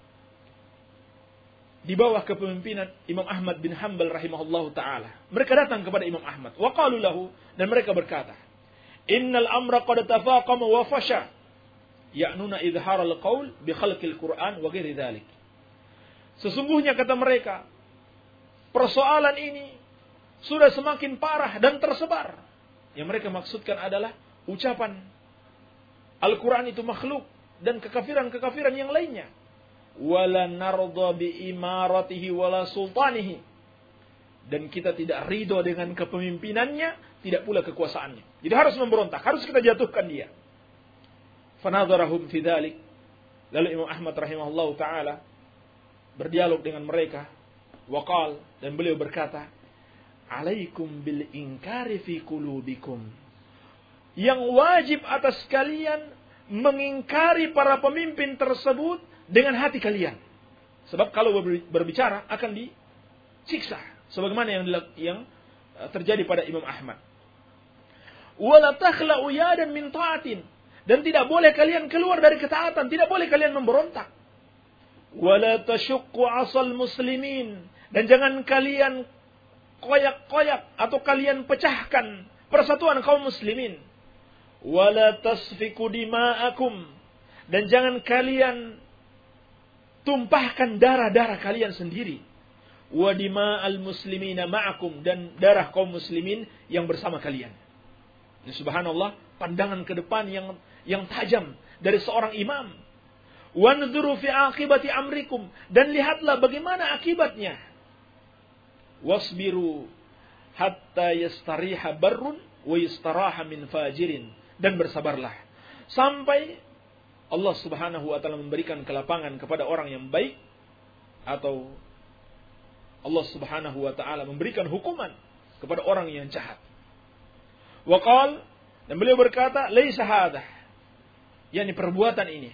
di bawah kepemimpinan Imam Ahmad bin Hanbal rahimahullahu taala. Mereka datang kepada Imam Ahmad, wa qalu lahu, dan mereka berkata, "Innal amra qad tafaqama wa fasha." Ya'nuna izhar al-qaul bi khalqil Qur'an wa ghairi dzalik. Sesungguhnya kata mereka, persoalan ini sudah semakin parah dan tersebar. Yang mereka maksudkan adalah ucapan Al-Quran itu makhluk dan kekafiran-kekafiran yang lainnya. Wala narda bi imaratihi wala sultanihi. Dan kita tidak ridho dengan kepemimpinannya, tidak pula kekuasaannya. Jadi harus memberontak, harus kita jatuhkan dia. Fanadharahum fi dzalik. Lalu Imam Ahmad rahimahullahu taala berdialog dengan mereka, waqal, dan beliau berkata, "Alaikum bil inkari fi qulubikum." Yang wajib atas kalian mengingkari para pemimpin tersebut dengan hati kalian. Sebab kalau berbicara akan disiksa. Sebagaimana yang yang terjadi pada Imam Ahmad. Wala takhla'u yadan min ta'atin. Dan tidak boleh kalian keluar dari ketaatan. Tidak boleh kalian memberontak. Wala tashukku asal muslimin. Dan jangan kalian koyak-koyak atau kalian pecahkan persatuan kaum muslimin. Wala tasfiku dima'akum. Dan jangan kalian tumpahkan darah-darah kalian sendiri. Wa dima'al muslimina ma'akum, dan darah kaum muslimin yang bersama kalian. Ini subhanallah, pandangan ke depan yang yang tajam dari seorang imam. Wa nzuru fi aqibati amrikum, dan lihatlah bagaimana akibatnya. Wasbiru hatta yastariha barrun wa yastaraha min fajirin, dan bersabarlah sampai Allah subhanahu wa ta'ala memberikan kelapangan kepada orang yang baik, atau Allah subhanahu wa ta'ala memberikan hukuman kepada orang yang jahat. Waqal, dan beliau berkata, laisa hadah, yakni perbuatan ini,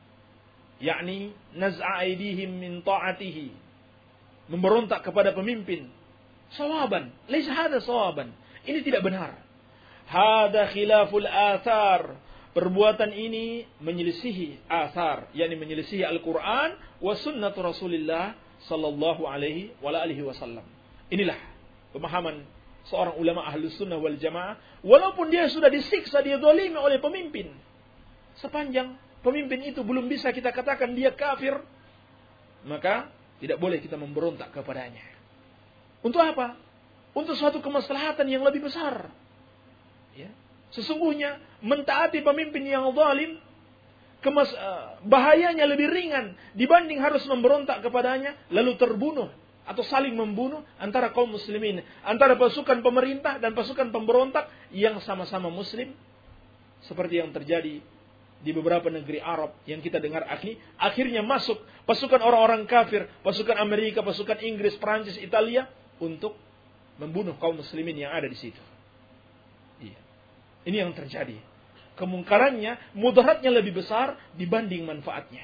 yakni naz'a aidihim min ta'atihi, memberontak kepada pemimpin, sawaban, laisa hadah sawaban, ini tidak benar. Hada khilaful athar, perbuatan ini menyelisihi athar, yakni menyelisihi Al-Quran wa sunnatu Rasulillah sallallahu alaihi wa alihi wasallam. Inilah pemahaman seorang ulama ahlus sunnah wal jamaah, walaupun dia sudah disiksa, dia zalimi oleh pemimpin, sepanjang pemimpin itu belum bisa kita katakan dia kafir, maka tidak boleh kita memberontak kepadanya. Untuk apa? Untuk suatu kemaslahatan yang lebih besar. Ya. Sesungguhnya mentaati pemimpin yang zalim, kemas, uh, bahayanya lebih ringan dibanding harus memberontak kepadanya lalu terbunuh atau saling membunuh antara kaum muslimin, antara pasukan pemerintah dan pasukan pemberontak yang sama-sama muslim, seperti yang terjadi di beberapa negeri Arab yang kita dengar akhir, akhirnya masuk pasukan orang-orang kafir, pasukan Amerika, pasukan Inggris, Perancis, Italia untuk membunuh kaum muslimin yang ada di situ. Iya. Ini yang terjadi. Kemungkarannya, mudaratnya lebih besar dibanding manfaatnya.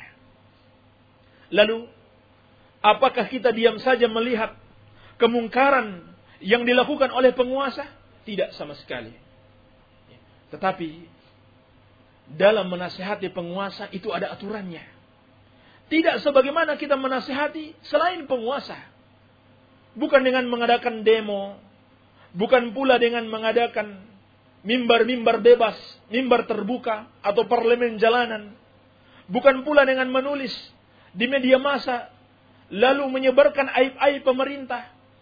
Lalu, apakah kita diam saja melihat kemungkaran yang dilakukan oleh penguasa? Tidak sama sekali. Tetapi, dalam menasihati penguasa itu ada aturannya. Tidak sebagaimana kita menasihati selain penguasa. Bukan dengan mengadakan demo, bukan pula dengan mengadakan mimbar-mimbar bebas, mimbar terbuka, atau parlemen jalanan. Bukan pula dengan menulis di media massa, lalu menyebarkan aib-aib pemerintah.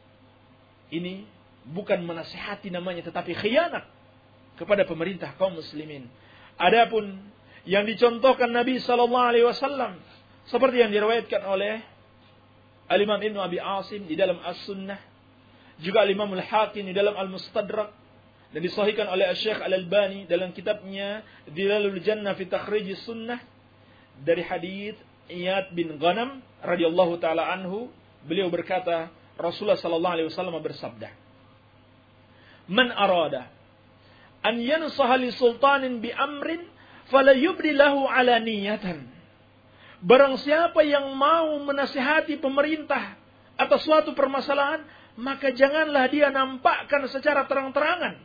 Ini bukan menasihati namanya, tetapi khianat kepada pemerintah kaum muslimin. Adapun yang dicontohkan Nabi sallallahu alaihi wasallam, seperti yang diriwayatkan oleh Al-Imam Ibn Abi Asim di dalam As-Sunnah, juga Al-Imam Al-Hakim di dalam Al-Mustadrak, dan disahihkan oleh Syekh Al-Albani dalam kitabnya Dhilalul Jannah fi Takhrij Sunnah, dari hadits Iyad bin Ghanam radhiyallahu taala anhu, beliau berkata, Rasulullah sallallahu alaihi wasallam bersabda, "Man arada an yansaha li sultanin bi amrin fala yubdi lahu alaniyatan." Barang siapa yang mau menasihati pemerintah atas suatu permasalahan, maka janganlah dia nampakkan secara terang-terangan.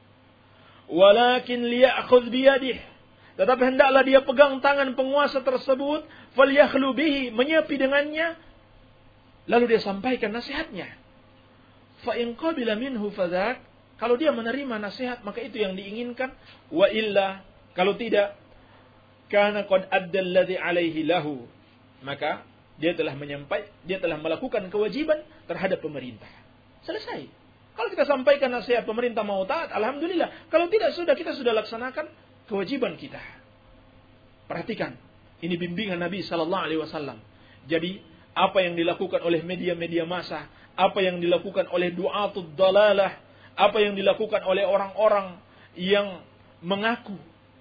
Walakin liya'khudh biyadih. Tetapi hendaklah dia pegang tangan penguasa tersebut, falyakhlu bihi, menyepi dengannya, lalu dia sampaikan nasihatnya. Fa in qabila minhu fadzak, kalau dia menerima nasihat maka itu yang diinginkan, wa illa, kalau tidak, karena qad adda alladhi alaihi lahu, maka dia telah menyampai, dia telah melakukan kewajiban terhadap pemerintah. Selesai. Kalau kita sampaikan nasihat pemerintah mau taat, alhamdulillah. Kalau tidak, sudah kita sudah laksanakan kewajiban kita. Perhatikan, ini bimbingan Nabi sallallahu alaihi wasallam. Jadi, apa yang dilakukan oleh media-media massa, apa yang dilakukan oleh du'atud dalalah, apa yang dilakukan oleh orang-orang yang mengaku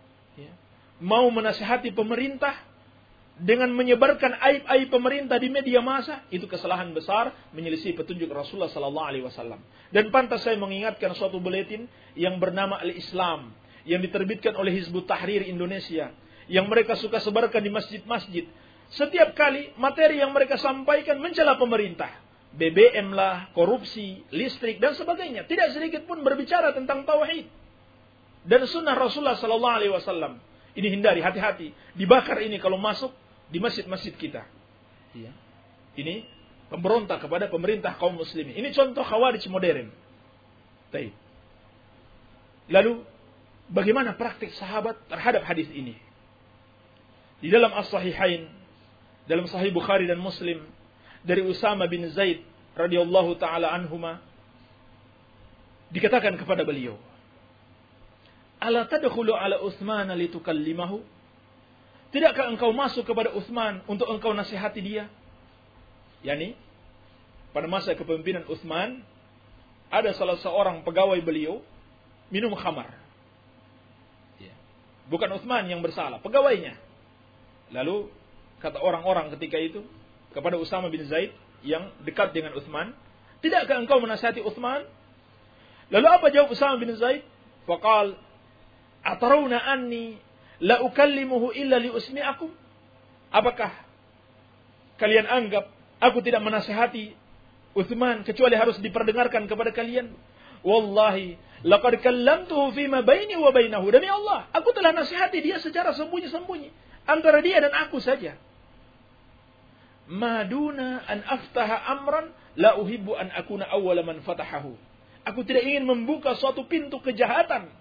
mau menasihati pemerintah dengan menyebarkan aib-aib pemerintah di media massa, itu kesalahan besar, menyelisih petunjuk Rasulullah sallallahu alaihi wasallam. Dan pantas saya mengingatkan suatu buletin yang bernama Al-Islam yang diterbitkan oleh Hizbut Tahrir Indonesia, yang mereka suka sebarkan di masjid-masjid. Setiap kali materi yang mereka sampaikan mencela pemerintah, B B M lah, korupsi, listrik dan sebagainya. Tidak sedikit pun berbicara tentang tauhid dan sunnah Rasulullah sallallahu alaihi wasallam. Ini hindari, hati-hati. Dibakar ini kalau masuk di masjid-masjid kita. Ya. Ini pemberontak kepada pemerintah kaum muslimin. Ini contoh khawarij modern. Baik. Lalu, bagaimana praktik sahabat terhadap hadis ini? Di dalam As-Sahihain, dalam Sahih Bukhari dan Muslim, dari Usama bin Zaid radhiyallahu taala anhuma, dikatakan kepada beliau, "Ala tadkhulu ala Utsman litukallimahu?" Tidakkah engkau masuk kepada Utsman untuk engkau nasihati dia? Yani, pada masa kepemimpinan Utsman, ada salah seorang pegawai beliau minum khamar. Bukan Utsman yang bersalah, pegawainya. Lalu, kata orang-orang ketika itu kepada Usama bin Zaid yang dekat dengan Utsman, "Tidakkah engkau menasihati Utsman?" Lalu apa jawab Usama bin Zaid? Faqal, "Atarawna anni la ukallimuhu illa li usmi'akum?" Apakah kalian anggap aku tidak menasihati Utsman kecuali harus diperdengarkan kepada kalian? Wallahi laqad kallamtuhu fima baini wa bainahu. Demi Allah, aku telah nasihati dia secara sembunyi-sembunyi antara dia dan aku saja. Maduna an aftaha amran la uhibbu an akuna awwala man fatahahu. Aku tidak ingin membuka suatu pintu kejahatan.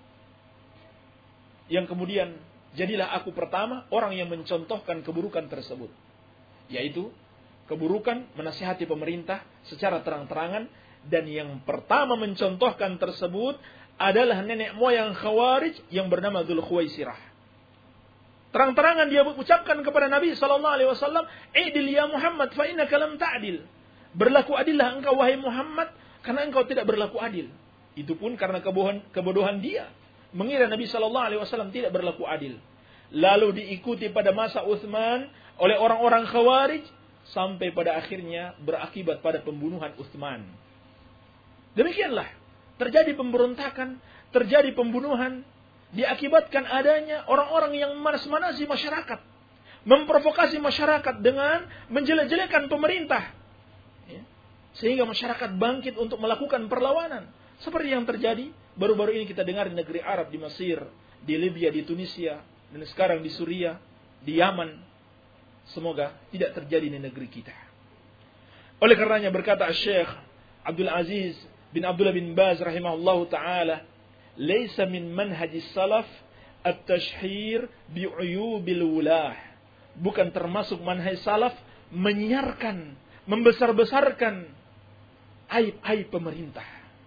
Yang kemudian, jadilah aku pertama orang yang mencontohkan keburukan tersebut. Yaitu, keburukan menasihati pemerintah secara terang-terangan. Dan yang pertama mencontohkan tersebut adalah nenek moyang Khawarij yang bernama Dzul Khuwaisirah. Terang-terangan dia ucapkan kepada Nabi sallallahu alaihi wasallam, "I'dil ya Muhammad fa innaka lam ta'dil." Berlaku adillah engkau wahai Muhammad karena engkau tidak berlaku adil. Itu pun karena kebodohan, kebodohan dia mengira Nabi sallallahu alaihi wasallam tidak berlaku adil. Lalu diikuti pada masa Utsman oleh orang-orang Khawarij sampai pada akhirnya berakibat pada pembunuhan Utsman. Demikianlah terjadi pemberontakan, terjadi pembunuhan, diakibatkan adanya orang-orang yang manas-manasi masyarakat, memprovokasi masyarakat dengan menjelek-jelekan pemerintah, ya. Sehingga masyarakat bangkit untuk melakukan perlawanan, seperti yang terjadi baru-baru ini kita dengar di negeri Arab, di Mesir, di Libya, di Tunisia, dan sekarang di Suriah, di Yaman. Semoga tidak terjadi di negeri kita. Oleh karenanya berkata Syekh Abdul Aziz bin Abdullah bin Baz rahimahullahu ta'ala, "Laisa min manhajis salaf at-tashhir bi'uyubil wulah." Bukan termasuk manhaj salaf menyiarkan, membesar-besarkan aib-aib pemerintah.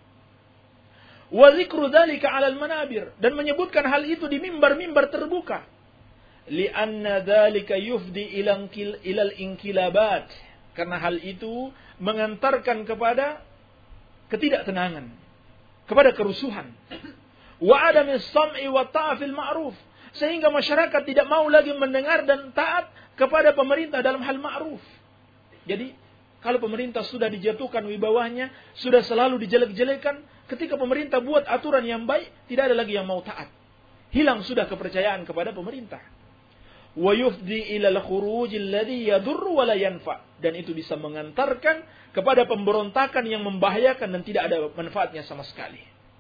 Wa dzikru dzalika 'alal manabir, dan menyebutkan hal itu di mimbar-mimbar terbuka. Li'anna dzalika yufdi ila ilal inkilabat. Karena hal itu mengantarkan kepada ketidaktenangan, kepada kerusuhan. Wa adamis sam'i wa ta'fil ma'ruf, sehingga masyarakat tidak mau lagi mendengar dan taat kepada pemerintah dalam hal ma'ruf. Jadi, kalau pemerintah sudah dijatuhkan wibawahnya, sudah selalu dijelek-jelekan, ketika pemerintah buat aturan yang baik, tidak ada lagi yang mau taat. Hilang sudah kepercayaan kepada pemerintah. Wa yufdi ila al-khuruj alladhi yadurru wa la yanfa, dan itu bisa mengantarkan kepada pemberontakan yang membahayakan dan tidak ada manfaatnya sama sekali.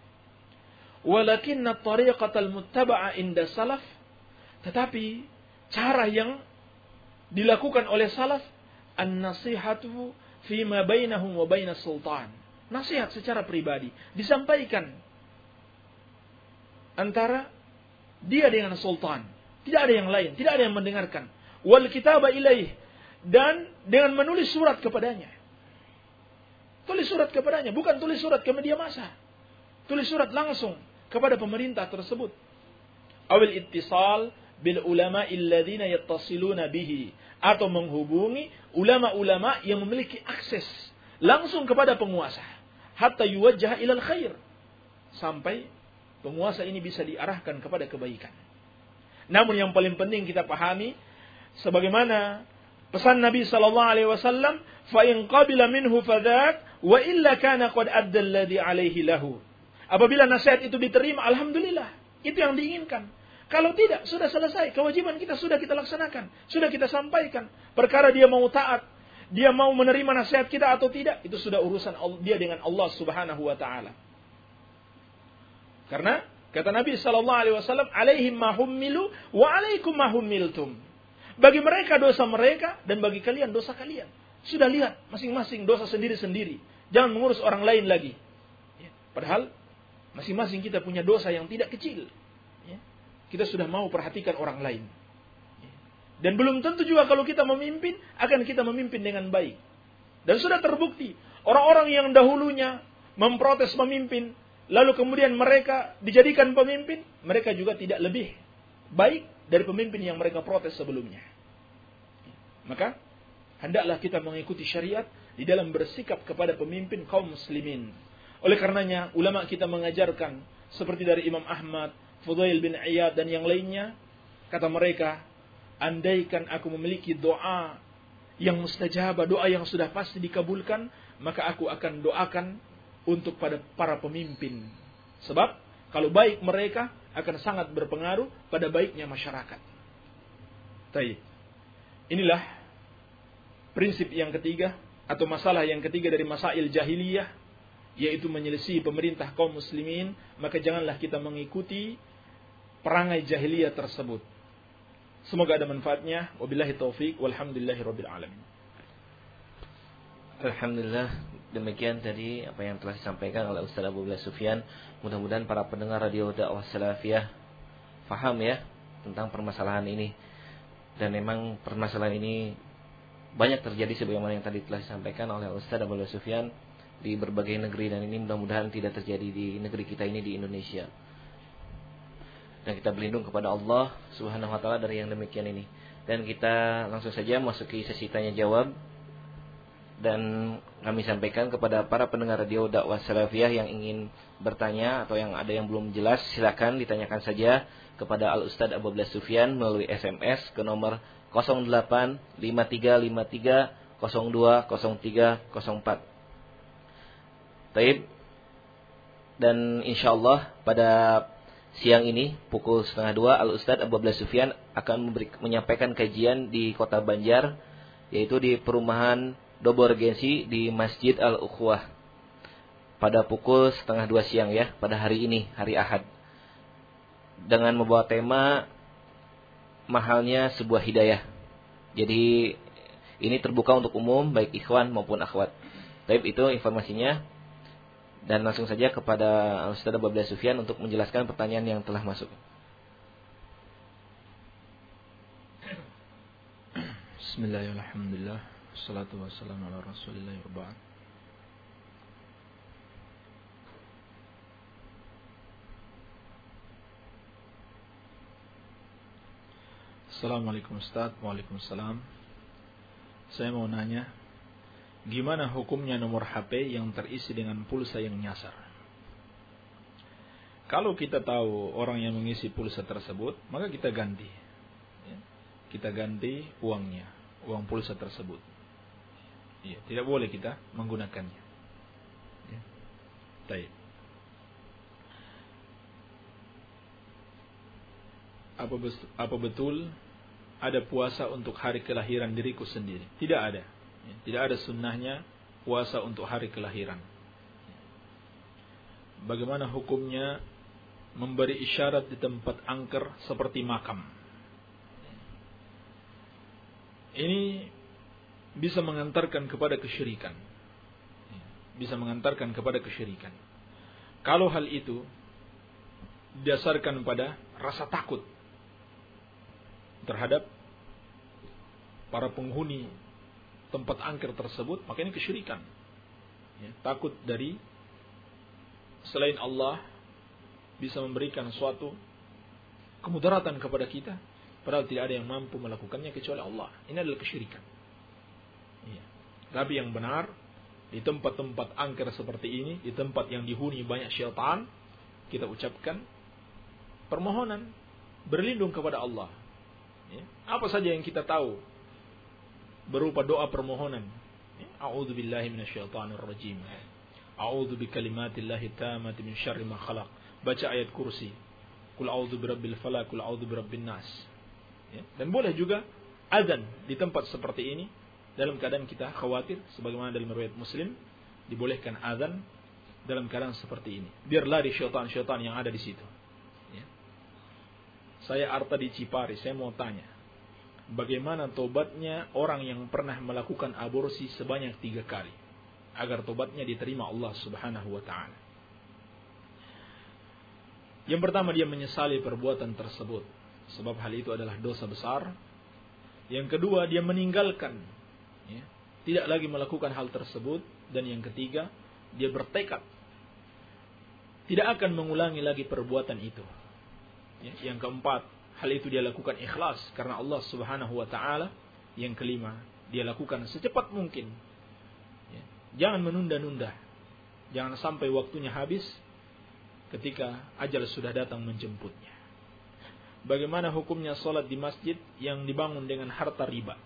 Walakinna tariqatal muttaba'a inda salaf, tetapi cara yang dilakukan oleh salaf, an-nasihatu fima bainahum wa bainas sultan. Nasihat secara pribadi disampaikan antara dia dengan sultan. Tidak ada yang lain, tidak ada yang mendengarkan. Wal kitaba ilaih, dan dengan menulis surat kepadanya. Tulis surat kepadanya, bukan tulis surat ke media massa. Tulis surat langsung kepada pemerintah tersebut. Awil ittisal bil ulama alladhina yattasiluna bihi, atau menghubungi ulama-ulama yang memiliki akses langsung kepada penguasa. Hatta yuwajjah ilal khair, sampai penguasa ini bisa diarahkan kepada kebaikan. Namun yang paling penting kita pahami, sebagaimana pesan Nabi sallallahu alaihi wasallam, fa in qabila minhu fadak wa illa kana qad adda alladhi alaihi lahu. Apabila nasihat itu diterima, alhamdulillah, itu yang diinginkan. Kalau tidak, sudah selesai, kewajiban kita sudah kita laksanakan, sudah kita sampaikan. Perkara dia mau taat, dia mau menerima nasihat kita atau tidak, itu sudah urusan dia dengan Allah Subhanahu wa taala. Karena kata Nabi sallallahu alaihi wasallam, "Alaihim ma hummilu wa alaikum ma hummiltum." Bagi mereka dosa mereka dan bagi kalian dosa kalian. Sudah lihat masing-masing dosa sendiri-sendiri. Jangan mengurus orang lain lagi. Ya, padahal masing-masing kita punya dosa yang tidak kecil. Ya, kita sudah mau perhatikan orang lain. Ya, dan belum tentu juga kalau kita memimpin akan kita memimpin dengan baik. Dan sudah terbukti orang-orang yang dahulunya memprotes pemimpin, lalu kemudian mereka dijadikan pemimpin, mereka juga tidak lebih baik dari pemimpin yang mereka protes sebelumnya. Maka hendaklah kita mengikuti syariat di dalam bersikap kepada pemimpin kaum muslimin. Oleh karenanya ulama kita mengajarkan seperti dari Imam Ahmad, Fudail bin Iyad dan yang lainnya, kata mereka, andaikan aku memiliki doa yang mustajabah, doa yang sudah pasti dikabulkan, maka aku akan doakan untuk pada para pemimpin. Sebab kalau baik mereka akan sangat berpengaruh pada baiknya masyarakat. Baik. Inilah prinsip yang ketiga atau masalah yang ketiga dari masail jahiliyah, yaitu menyelisih pemerintah kaum muslimin. Maka janganlah kita mengikuti perangai jahiliyah tersebut. Semoga ada manfaatnya. Wabillahi taufik walhamdulillahi rabbil alamin. Alhamdulillah, demikian tadi apa yang telah disampaikan oleh Ustaz Abu Bilal Sufyan. Mudah-mudahan para pendengar radio dakwah salafiyah paham ya tentang permasalahan ini. Dan memang permasalahan ini banyak terjadi sebagaimana yang tadi telah disampaikan oleh Ustaz Abu Bilal Sufyan di berbagai negeri, dan ini mudah-mudahan tidak terjadi di negeri kita ini, di Indonesia. Dan kita berlindung kepada Allah Subhanahu wa taala dari yang demikian ini. Dan kita langsung saja masuki sesi tanya jawab. Dan kami sampaikan kepada para pendengar radio dakwah salafiyah yang ingin bertanya atau yang ada yang belum jelas, silakan ditanyakan saja kepada Al Ustaz Abu Bilal Sufyan melalui S M S ke nomor nol delapan lima tiga lima tiga nol dua nol tiga nol empat. Baik. Dan insyaallah pada siang ini pukul setengah dua Al Ustaz Abu Bilal Sufyan akan memberi, menyampaikan kajian di Kota Banjar, yaitu di perumahan Dobo Regensi di Masjid Al-Ukhwah pada pukul setengah dua siang ya, pada hari ini, hari Ahad, dengan membawa tema mahalnya sebuah hidayah. Jadi ini terbuka untuk umum, baik ikhwan maupun akhwat. Tapi itu informasinya. Dan langsung saja kepada Ustaz Abu Bilal Sufyan untuk menjelaskan pertanyaan yang telah masuk. Bismillahirrahmanirrahim. Wassalatu wassalamu ala Rasulillah wa ba'd. Assalamualaikum Ustaz. Waalaikumsalam. Saya mau nanya, gimana hukumnya nomor H P yang terisi dengan pulsa yang nyasar? Kalau kita tahu orang yang mengisi pulsa tersebut, maka kita ganti. Kita ganti uangnya, uang pulsa tersebut. Ya, tidak boleh kita menggunakannya. Ya. Baik. Apa, apa betul ada puasa untuk hari kelahiran diriku sendiri? Tidak ada. Ya, tidak ada sunnahnya puasa untuk hari kelahiran. Bagaimana hukumnya memberi isyarat di tempat angker seperti makam? Ini bisa mengantarkan kepada kesyirikan. Bisa mengantarkan kepada kesyirikan. Kalau hal itu didasarkan pada rasa takut terhadap para penghuni tempat angker tersebut, maka ini kesyirikan. Ya, takut dari selain Allah bisa memberikan suatu kemudaratan kepada kita, padahal tidak ada yang mampu melakukannya kecuali Allah. Ini adalah kesyirikan. Ya. Tapi yang benar, di tempat-tempat angker seperti ini, di tempat yang dihuni banyak syaitan, kita ucapkan permohonan berlindung kepada Allah. Ya. Apa saja yang kita tahu berupa doa permohonan. Ya. A'udzu billahi minasyaitonir rajim. A'udzu bikalimatillahi tammati min syarri ma khalaq. Baca ayat kursi. Qul a'udzu birabbil falaq, qul a'udzu birabbin nas. Ya. Dan boleh juga azan di tempat seperti ini dalam keadaan kita khawatir, sebagaimana dalam riwayat Muslim dibolehkan azan dalam keadaan seperti ini, biar lari syaitan-syaitan yang ada di situ. Ya. Saya Arta di Cipari, saya mau tanya, bagaimana tobatnya orang yang pernah melakukan aborsi sebanyak tiga kali, agar tobatnya diterima Allah Subhanahu wa taala? Yang pertama, dia menyesali perbuatan tersebut, sebab hal itu adalah dosa besar. Yang kedua, dia meninggalkan, ya, tidak lagi melakukan hal tersebut. Dan yang ketiga, dia bertekad tidak akan mengulangi lagi perbuatan itu. Ya. Yang keempat, hal itu dia lakukan ikhlas karena Allah Subhanahu wa taala. Yang kelima, dia lakukan secepat mungkin. Ya. Jangan menunda-nunda. Jangan sampai waktunya habis ketika ajal sudah datang menjemputnya. Bagaimana hukumnya salat di masjid yang dibangun dengan harta riba?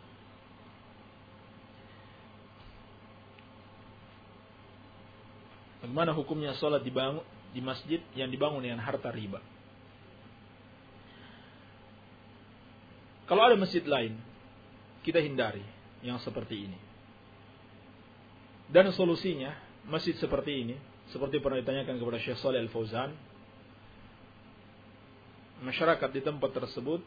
Bagaimana hukumnya salat dibangun di masjid yang dibangun dengan harta riba? Kalau ada masjid lain, kita hindari yang seperti ini. Dan solusinya, masjid seperti ini, seperti pernah ditanyakan kepada Syekh Shalih Al-Fauzan, masyarakat di tempat tersebut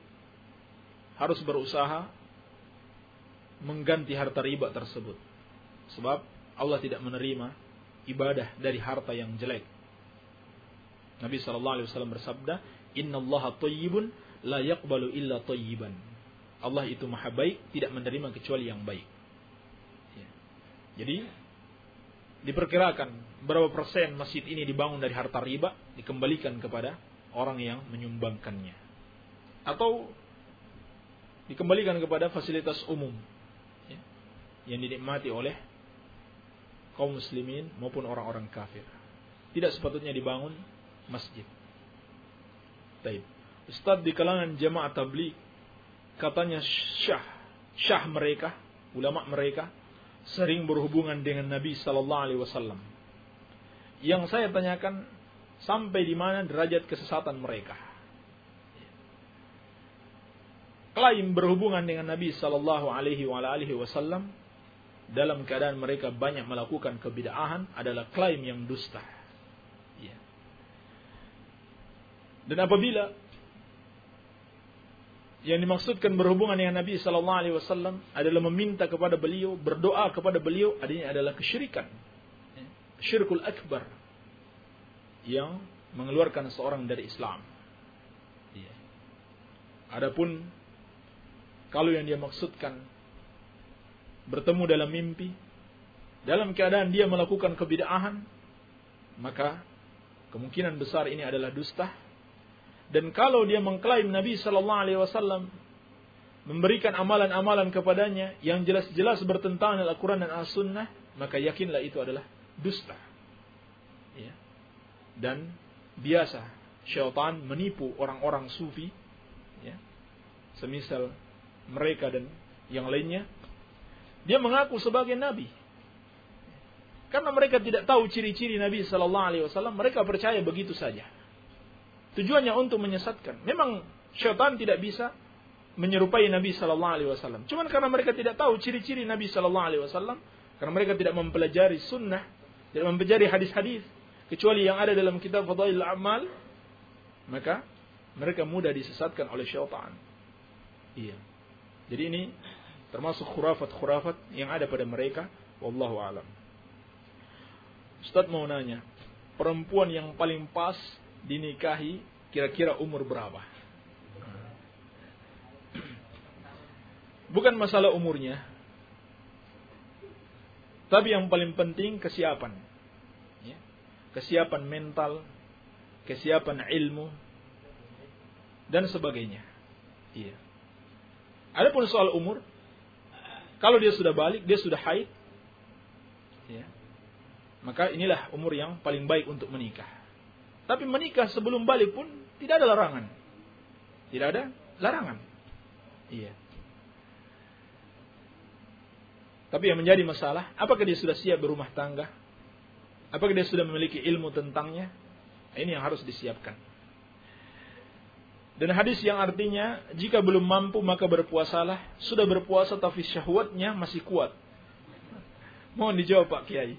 harus berusaha mengganti harta riba tersebut. Sebab Allah tidak menerima ibadah dari harta yang jelek. Nabi sallallahu alaihi wasallam bersabda, "Innallaha thayyibun la yaqbalu illa thayyiban." Allah itu maha baik, tidak menerima kecuali yang baik. Ya. Jadi diperkirakan berapa persen masjid ini dibangun dari harta riba dikembalikan kepada orang yang menyumbangkannya, atau dikembalikan kepada fasilitas umum ya, yang dinikmati oleh kaum muslimin maupun orang-orang kafir. Tidak sepatutnya dibangun masjid. Baik. Ustaz di kalangan jamaah tabligh katanya syah, syah mereka, ulama mereka sering berhubungan dengan Nabi sallallahu alaihi wasallam. Yang saya tanyakan, sampai di mana derajat kesesatan mereka? Klaim berhubungan dengan Nabi sallallahu alaihi wasallam dalam keadaan mereka banyak melakukan kebid'ahan adalah klaim yang dusta. Ya. Dan apabila yang dimaksudkan berhubungan dengan Nabi sallallahu alaihi wasallam adalah meminta kepada beliau, berdoa kepada beliau, adanya adalah kesyirikan. Syirkul akbar yang mengeluarkan seorang dari Islam. Ya. Adapun kalau yang dia maksudkan bertemu dalam mimpi dalam keadaan dia melakukan kebid'ahan, maka kemungkinan besar ini adalah dusta. Dan kalau dia mengklaim Nabi sallallahu alaihi wasallam memberikan amalan-amalan kepadanya yang jelas-jelas bertentangan dengan Al-Quran dan As-Sunnah, maka yakinlah itu adalah dusta. Ya. Dan biasa syaitan menipu orang-orang sufi, ya, semisal mereka dan yang lainnya. Dia mengaku sebagai nabi. Karena mereka tidak tahu ciri-ciri Nabi sallallahu alaihi wasallam, mereka percaya begitu saja. Tujuannya untuk menyesatkan. Memang syaitan tidak bisa menyerupai Nabi sallallahu alaihi wasallam. Cuman karena mereka tidak tahu ciri-ciri Nabi sallallahu alaihi wasallam, karena mereka tidak mempelajari sunnah, tidak mempelajari hadis-hadis kecuali yang ada dalam kitab Fadailul A'mal, maka mereka mudah disesatkan oleh syaitan. Iya. Jadi ini termasuk khurafat-khurafat yang ada pada mereka, wallahu alam. Ustaz mau nanya, perempuan yang paling pas dinikahi kira-kira umur berapa? Bukan masalah umurnya, tapi yang paling penting kesiapan. Ya. Kesiapan mental, kesiapan ilmu, dan sebagainya. Iya. Adapun soal umur, kalau dia sudah balik, dia sudah haid, ya, maka inilah umur yang paling baik untuk menikah. Tapi menikah sebelum balik pun tidak ada larangan. Tidak ada larangan. Iya. Tapi yang menjadi masalah, apakah dia sudah siap berumah tangga? Apakah dia sudah memiliki ilmu tentangnya? Ini yang harus disiapkan. Dan hadis yang artinya, jika belum mampu maka berpuasalah. Sudah berpuasa tapi syahwatnya masih kuat. Mohon dijawab Pak Kiai.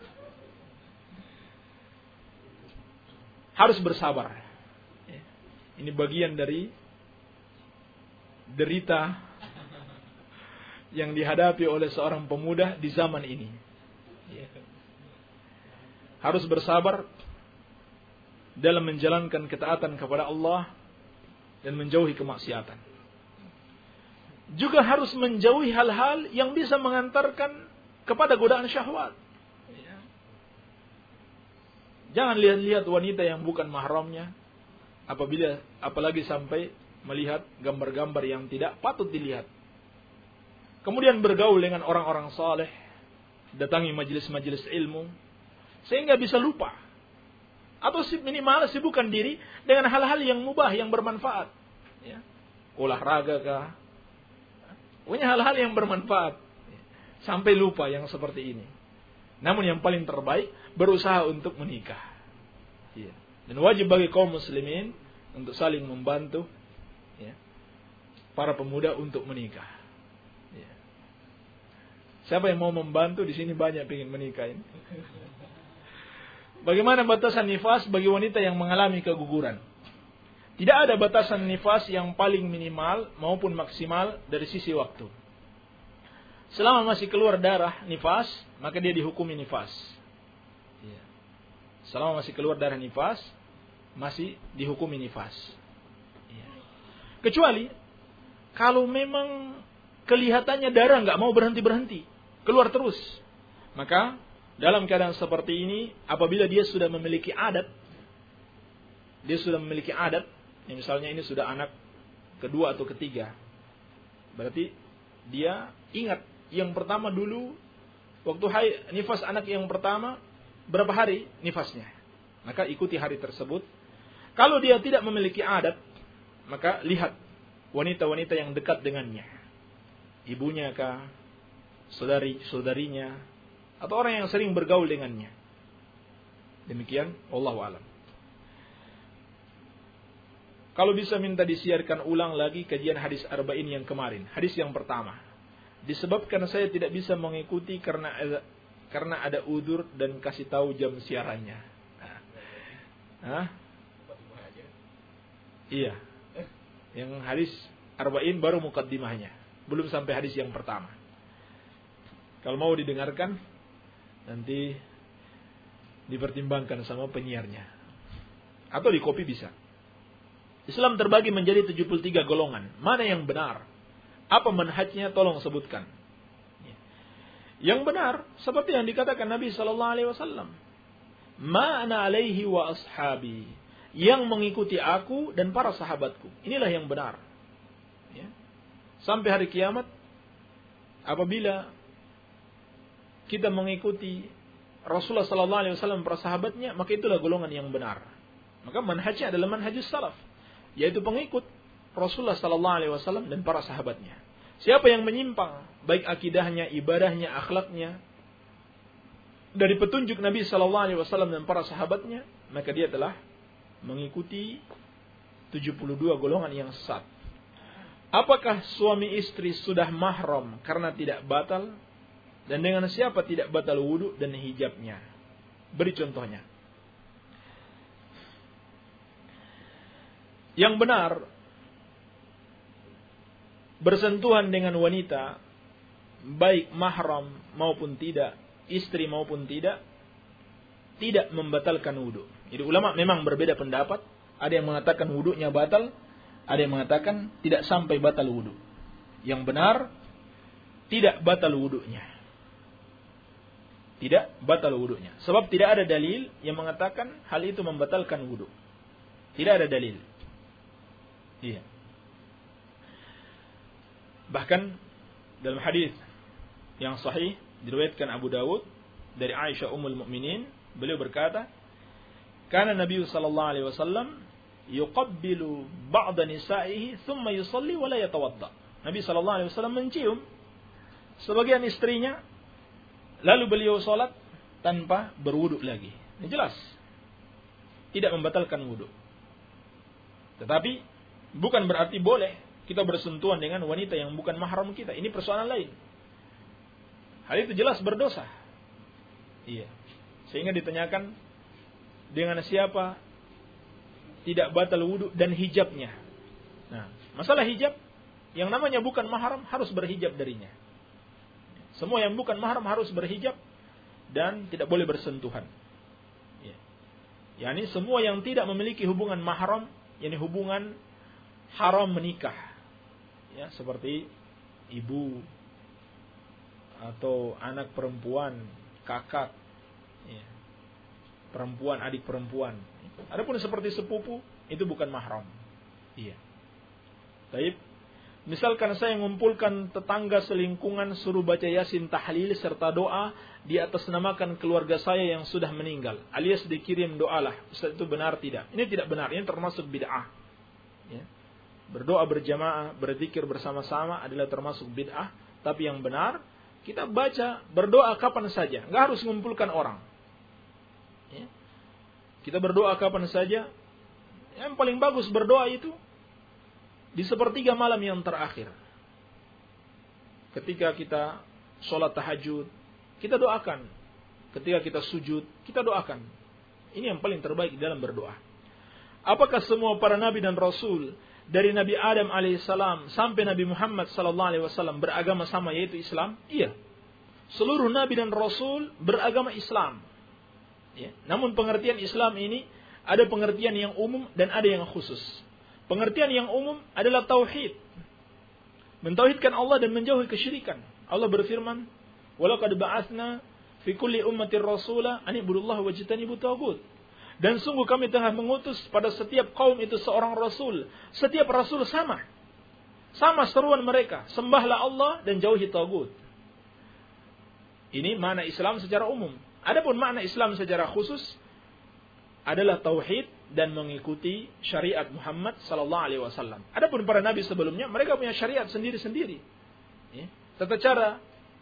Harus bersabar. Ini bagian dari derita yang dihadapi oleh seorang pemuda di zaman ini. Harus bersabar dalam menjalankan ketaatan kepada Allah dan menjauhi kemaksiatan. Juga harus menjauhi hal-hal yang bisa mengantarkan kepada godaan syahwat. Jangan lihat-lihat wanita yang bukan mahramnya, apabila apalagi sampai melihat gambar-gambar yang tidak patut dilihat. Kemudian bergaul dengan orang-orang saleh, datangi majelis-majelis ilmu, sehingga bisa lupa. Atau minimal sibukkan diri dengan hal-hal yang mubah, yang bermanfaat. Ya. Olahraga kah? Punya hal-hal yang bermanfaat. Sampai lupa yang seperti ini. Namun yang paling terbaik, berusaha untuk menikah. Ya. Dan wajib bagi kaum muslimin untuk saling membantu, ya, para pemuda untuk menikah. Ya. Siapa yang mau membantu di sini banyak ingin menikah ini. Bagaimana batasan nifas bagi wanita yang mengalami keguguran? Tidak ada batasan nifas yang paling minimal maupun maksimal dari sisi waktu. Selama masih keluar darah nifas, maka dia dihukumi nifas. Ya. Selama masih keluar darah nifas, masih dihukumi nifas. Ya. Kecuali kalau memang kelihatannya darah nggak mau berhenti-berhenti, keluar terus, maka dalam keadaan seperti ini, apabila dia sudah memiliki adat, dia sudah memiliki adat, ya misalnya ini sudah anak kedua atau ketiga, berarti dia ingat yang pertama dulu, waktu hai, nifas anak yang pertama, berapa hari nifasnya, maka ikuti hari tersebut. Kalau dia tidak memiliki adat, maka lihat wanita-wanita yang dekat dengannya, ibunya kah, saudari-saudarinya, atau orang yang sering bergaul dengannya. Demikian, wallahu a'lam. Kalau bisa minta disiarkan ulang lagi kajian hadis arba'in yang kemarin, hadis yang pertama. Disebabkan saya tidak bisa mengikuti karena ada, karena ada udzur dan kasih tahu jam siarannya. Hah? Iya. Yang hadis arba'in baru mukaddimahnya, belum sampai hadis yang pertama. Kalau mau didengarkan, nanti dipertimbangkan sama penyiarnya. Atau di copy bisa. Islam terbagi menjadi tujuh puluh tiga golongan. Mana yang benar? Apa manhajnya? Tolong sebutkan. Yang benar, seperti yang dikatakan Nabi sallallahu alaihi wasallam. Ma ana alaihi wa ashabi. Yang mengikuti aku dan para sahabatku. Inilah yang benar. Ya. Sampai hari kiamat, apabila kita mengikuti Rasulullah sallallahu alaihi wasallam para sahabatnya, maka itulah golongan yang benar. Maka manhajnya adalah manhajus salaf, yaitu pengikut Rasulullah sallallahu alaihi wasallam dan para sahabatnya. Siapa yang menyimpang baik akidahnya, ibadahnya, akhlaknya dari petunjuk Nabi sallallahu alaihi wasallam dan para sahabatnya, maka dia telah mengikuti tujuh puluh dua golongan yang sesat. Apakah suami istri sudah mahram karena tidak batal? Dan dengan siapa tidak batal wudu dan hijabnya? Beri contohnya. Yang benar, bersentuhan dengan wanita, baik mahram maupun tidak, istri maupun tidak, tidak membatalkan wudu. Jadi ulama memang berbeda pendapat. Ada yang mengatakan wudunya batal, ada yang mengatakan tidak sampai batal wudu. Yang benar, tidak batal wudunya. Tidak batal wudunya. Sebab tidak ada dalil yang mengatakan hal itu membatalkan wudu. Tidak ada dalil. Iya. Bahkan dalam hadis yang sahih diriwayatkan Abu Dawud dari Aisyah Ummul Mukminin, beliau berkata, "Kana Nabi sallallahu alaihi wasallam yuqabbilu ba'da nisa'ihi thumma yusalli wa la yatawadda." Nabi sallallahu alaihi wasallam mencium sebagian istrinya, lalu beliau salat tanpa berwudu lagi. Ini jelas tidak membatalkan wudu. Tetapi bukan berarti boleh kita bersentuhan dengan wanita yang bukan mahram kita. Ini persoalan lain. Hal itu jelas berdosa. Iya. Sehingga ditanyakan dengan siapa tidak batal wudu dan hijabnya. Nah, masalah hijab, yang namanya bukan mahram harus berhijab darinya. Semua yang bukan mahram harus berhijab dan tidak boleh bersentuhan. Ya. Yani semua yang tidak memiliki hubungan mahram, yani hubungan haram menikah, ya, seperti ibu atau anak perempuan, kakak, ya, perempuan, adik perempuan. Adapun seperti sepupu, itu bukan mahram. Iya. Baik. Misalkan saya mengumpulkan tetangga selingkungan, suruh baca yasin tahlil serta doa di atas namakan keluarga saya yang sudah meninggal, alias dikirim doalah. Ustaz, itu benar tidak? Ini tidak benar, ini termasuk bid'ah. Ya. Berdoa berjamaah, berzikir bersama-sama adalah termasuk bid'ah. Tapi yang benar, kita baca berdoa kapan saja, nggak harus mengumpulkan orang. Ya. Kita berdoa kapan saja. Yang paling bagus berdoa itu di sepertiga malam yang terakhir. Ketika kita sholat tahajud, kita doakan. Ketika kita sujud, kita doakan. Ini yang paling terbaik dalam berdoa. Apakah semua para nabi dan rasul dari Nabi Adam alaihissalam sampai Nabi Muhammad sallallahu alaihi wasallam beragama sama, yaitu Islam? Iya. Seluruh Nabi dan Rasul beragama Islam. Ya. Namun pengertian Islam ini ada pengertian yang umum dan ada yang khusus. Pengertian yang umum adalah tauhid. Mentauhidkan Allah dan menjauhi kesyirikan. Allah berfirman, "Walaqad ba'atsna fi kulli ummatin rasula an ibudullaha wajtanibut taghut." Dan sungguh kami telah mengutus pada setiap kaum itu seorang rasul. Setiap rasul sama. Sama seruan mereka, sembahlah Allah dan jauhi taghut. Ini makna Islam secara umum. Adapun makna Islam secara khusus adalah tauhid dan mengikuti syariat Muhammad sallallahu alaihi wasallam. Adapun para nabi sebelumnya, mereka punya syariat sendiri-sendiri. Ya. Tata cara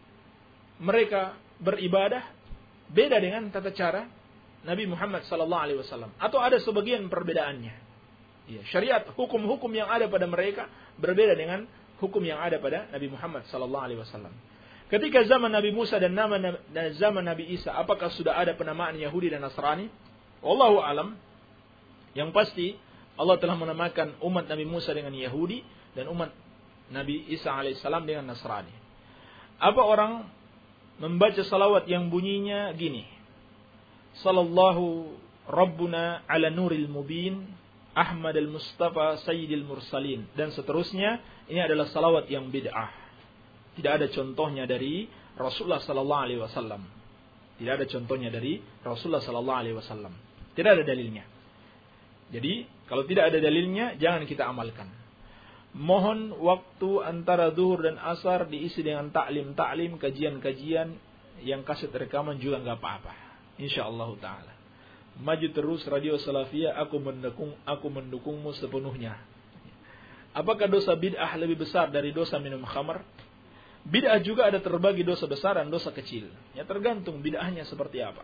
mereka beribadah beda dengan tata cara Nabi Muhammad sallallahu alaihi wasallam, atau ada sebagian perbedaannya. Ya, syariat hukum-hukum yang ada pada mereka berbeda dengan hukum yang ada pada Nabi Muhammad sallallahu alaihi wasallam. Ketika zaman Nabi Musa dan nama dan zaman Nabi Isa, apakah sudah ada penamaan Yahudi dan Nasrani? Wallahu alam. Yang pasti Allah telah menamakan umat Nabi Musa dengan Yahudi dan umat Nabi Isa alaihissalam dengan Nasrani. Apa orang membaca salawat yang bunyinya gini: Sallallahu Rabbuna ala nuril mubin Ahmad al-Mustafa Sayyidil Mursalin, dan seterusnya. Ini adalah salawat yang bid'ah. Tidak ada contohnya dari Rasulullah sallallahu alaihi wasallam. Tidak ada contohnya dari Rasulullah sallallahu alaihi wasallam. Tidak ada dalilnya. Jadi, kalau tidak ada dalilnya, jangan kita amalkan. Mohon waktu antara zuhur dan asar diisi dengan taklim-taklim, kajian-kajian, yang kaset rekaman juga enggak apa-apa. Insyaallah taala. Maju terus Radio Salafiyah, aku mendukung aku mendukungmu sepenuhnya. Apakah dosa bid'ah lebih besar dari dosa minum khamar? Bid'ah juga ada terbagi dosa besar dan dosa kecil. Ya, tergantung bid'ahnya seperti apa.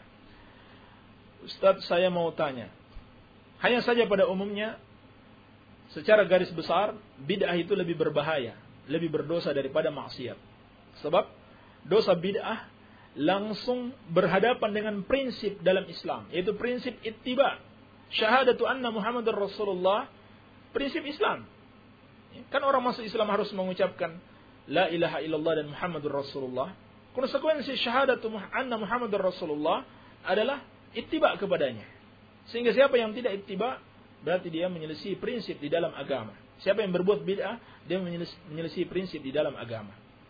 Ustaz, saya mau tanya. Hanya saja pada umumnya, secara garis besar, bid'ah itu lebih berbahaya, lebih berdosa daripada maksiat. Sebab dosa bid'ah langsung berhadapan dengan prinsip dalam Islam, yaitu prinsip ittiba. Syahadatu anna Muhammadar Rasulullah, prinsip Islam. Kan orang masuk Islam harus mengucapkan La ilaha illallah dan Muhammadur Rasulullah. Konsekuensi syahadatu anna Muhammadur Rasulullah adalah ittiba kepadanya. Sehingga siapa yang tidak ittiba, berarti dia menyelisih prinsip di dalam agama. Siapa yang berbuat bid'ah, dia menyelisih prinsip di dalam agama.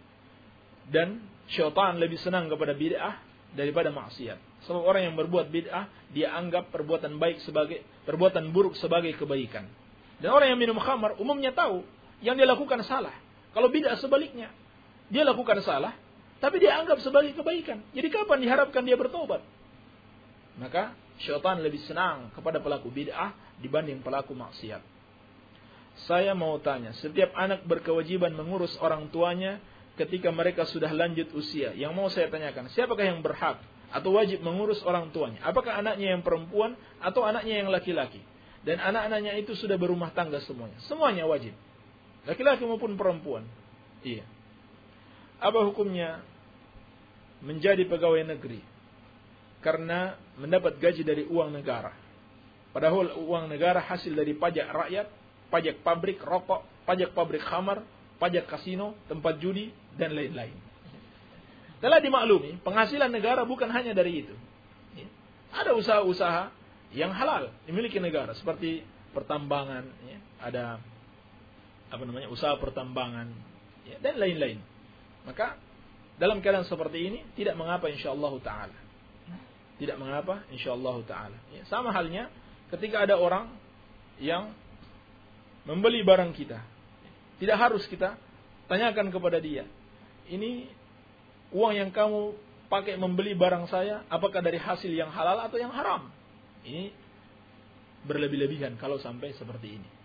Dan syaitan lebih senang kepada bid'ah daripada maksiat. Sebab orang yang berbuat bid'ah, dia anggap perbuatan baik sebagai perbuatan buruk sebagai kebaikan. Dan orang yang minum khamar umumnya tahu yang dia lakukan salah. Kalau bid'ah sebaliknya, dia lakukan salah, tapi dia anggap sebagai kebaikan. Jadi kapan diharapkan dia bertobat? Maka syaitan lebih senang kepada pelaku bid'ah dibanding pelaku maksiat. Saya mau tanya, setiap anak berkewajiban mengurus orang tuanya ketika mereka sudah lanjut usia. Yang mau saya tanyakan, siapakah yang berhak atau wajib mengurus orang tuanya? Apakah anaknya yang perempuan atau anaknya yang laki-laki? Dan anak-anaknya itu sudah berumah tangga semuanya. Semuanya wajib. Laki-laki maupun perempuan. Iya. Apa hukumnya menjadi pegawai negeri karena mendapat gaji dari uang negara? Padahal uang negara hasil dari pajak rakyat, pajak pabrik rokok, pajak pabrik khamar, pajak kasino, tempat judi, dan lain-lain. Telah dimaklumi, penghasilan negara bukan hanya dari itu. Ada usaha-usaha yang halal dimiliki negara, seperti pertambangan, ada apa namanya usaha pertambangan, ya, dan lain-lain. Maka dalam keadaan seperti ini tidak mengapa insyaallah taala. Tidak mengapa insyaallah taala. Ya, sama halnya ketika ada orang yang membeli barang kita. Tidak harus kita tanyakan kepada dia, ini uang yang kamu pakai membeli barang saya, apakah dari hasil yang halal atau yang haram? Ini berlebih-lebihan kalau sampai seperti ini.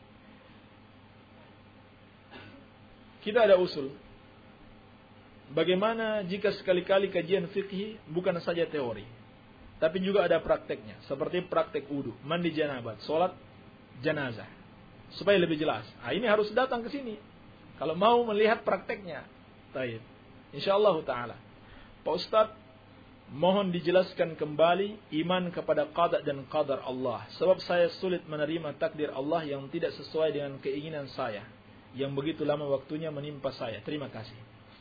Kita ada usul. Bagaimana jika sekali-kali kajian fikih bukan saja teori, tapi juga ada prakteknya, seperti praktek wudu, mandi janabat, sholat jenazah, supaya lebih jelas. Nah, ini harus datang ke sini kalau mau melihat prakteknya. Baik, insyaallah taala. Pak Ustadz, mohon dijelaskan kembali iman kepada qada dan qadar Allah. Sebab saya sulit menerima takdir Allah yang tidak sesuai dengan keinginan saya, yang begitu lama waktunya menimpa saya. Terima kasih.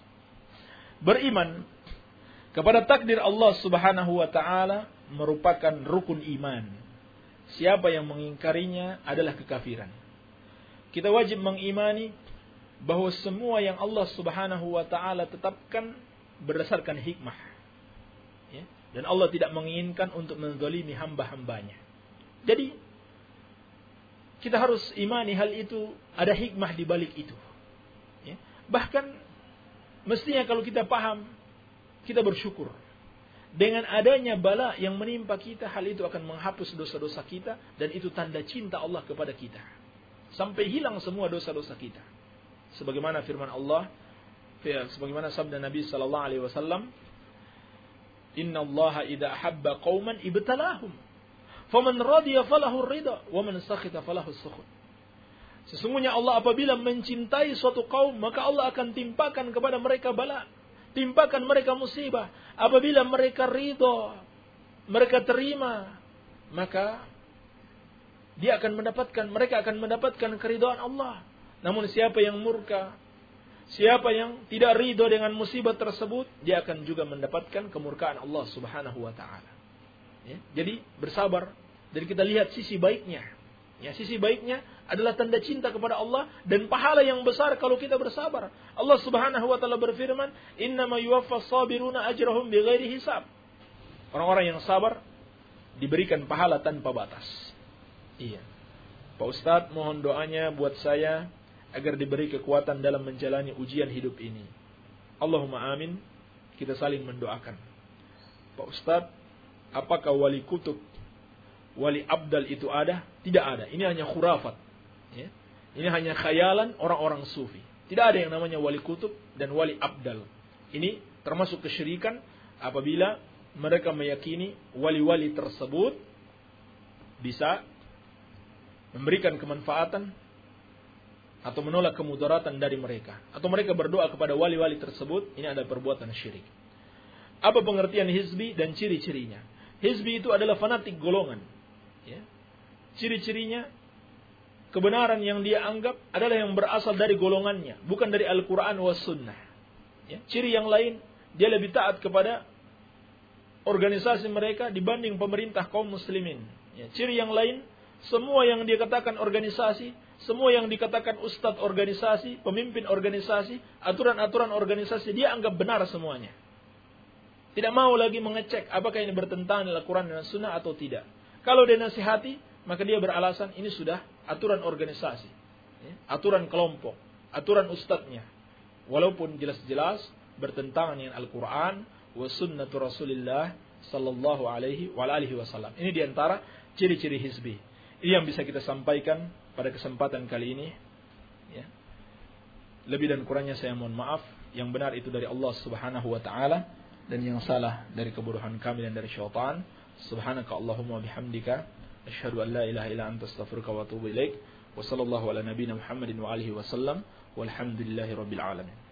Beriman kepada takdir Allah subhanahu wa ta'ala merupakan rukun iman. Siapa yang mengingkarinya adalah kekafiran. Kita wajib mengimani bahwa semua yang Allah subhanahu wa ta'ala tetapkan berdasarkan hikmah. Ya? Dan Allah tidak menginginkan untuk menzalimi hamba-hambanya. Jadi, kita harus imani hal itu, ada hikmah di balik itu. Ya? Bahkan, mestinya kalau kita paham, kita bersyukur. Dengan adanya bala yang menimpa kita, hal itu akan menghapus dosa-dosa kita, dan itu tanda cinta Allah kepada kita. Sampai hilang semua dosa-dosa kita. Sebagaimana firman Allah, sebagaimana sabda Nabi sallallahu alaihi wasallam, Inna Allah idza habba qauman ibtalahum, faman radiya falahu ridha, wa man sakhita falahu sukhut. Sesungguhnya Allah apabila mencintai suatu kaum, maka Allah akan timpakan kepada mereka bala, timpakan mereka musibah. Apabila mereka ridha, mereka terima, maka dia akan mendapatkan, mereka akan mendapatkan keridhaan Allah. Namun siapa yang murka, siapa yang tidak ridho dengan musibah tersebut, dia akan juga mendapatkan kemurkaan Allah subhanahu wa ta'ala. Ya, jadi bersabar. Dan kita lihat sisi baiknya. Ya, sisi baiknya adalah tanda cinta kepada Allah dan pahala yang besar kalau kita bersabar. Allah subhanahu wa ta'ala berfirman, Innama yuwaffas sabiruna ajrahum bighairi hisab. Orang-orang yang sabar diberikan pahala tanpa batas. Iya. Pak Ustadz, mohon doanya buat saya agar diberi kekuatan dalam menjalani ujian hidup ini. Allahumma amin. Kita saling mendoakan. Pak Ustadz, apakah wali kutub, wali abdal itu ada? Tidak ada. Ini hanya khurafat. Ya. Ini hanya khayalan orang-orang sufi. Tidak ada yang namanya wali kutub dan wali abdal. Ini termasuk kesyirikan apabila mereka meyakini wali-wali tersebut bisa memberikan kemanfaatan atau menolak kemudaratan dari mereka, atau mereka berdoa kepada wali-wali tersebut. Ini adalah perbuatan syirik. Apa pengertian hizbi dan ciri-cirinya? Hizbi itu adalah fanatik golongan. Ya. Ciri-cirinya, kebenaran yang dia anggap adalah yang berasal dari golongannya, bukan dari Al-Quran was Sunnah. Ya. Ciri yang lain, dia lebih taat kepada organisasi mereka dibanding pemerintah kaum muslimin. Ya. Ciri yang lain, semua yang dikatakan organisasi, semua yang dikatakan ustadz organisasi, pemimpin organisasi, aturan-aturan organisasi, dia anggap benar semuanya. Tidak mau lagi mengecek apakah ini bertentangan dengan Al-Quran dan Sunnah atau tidak. Kalau dia nasihati, maka dia beralasan ini sudah aturan organisasi, ya, aturan kelompok, aturan ustadznya. Walaupun jelas-jelas bertentangan dengan Al-Quran wa sunnatu Rasulillah sallallahu alaihi wa alihi wasallam. Ini diantara ciri-ciri hizbi. Ini yang bisa kita sampaikan pada kesempatan kali ini. Ya. Lebih dan kurangnya saya mohon maaf. Yang benar itu dari Allah subhanahu wa ta'ala. Dan yang salah dari kebodohan kami dan dari syaitan. Subhanaka Allahumma bihamdika. Asyhadu an la ilaha illa anta astaghfiruka wa atubu ilaik. Wa sallallahu ala nabiyina Muhammadin wa alihi wa sallam. Walhamdulillahi rabbil alamin.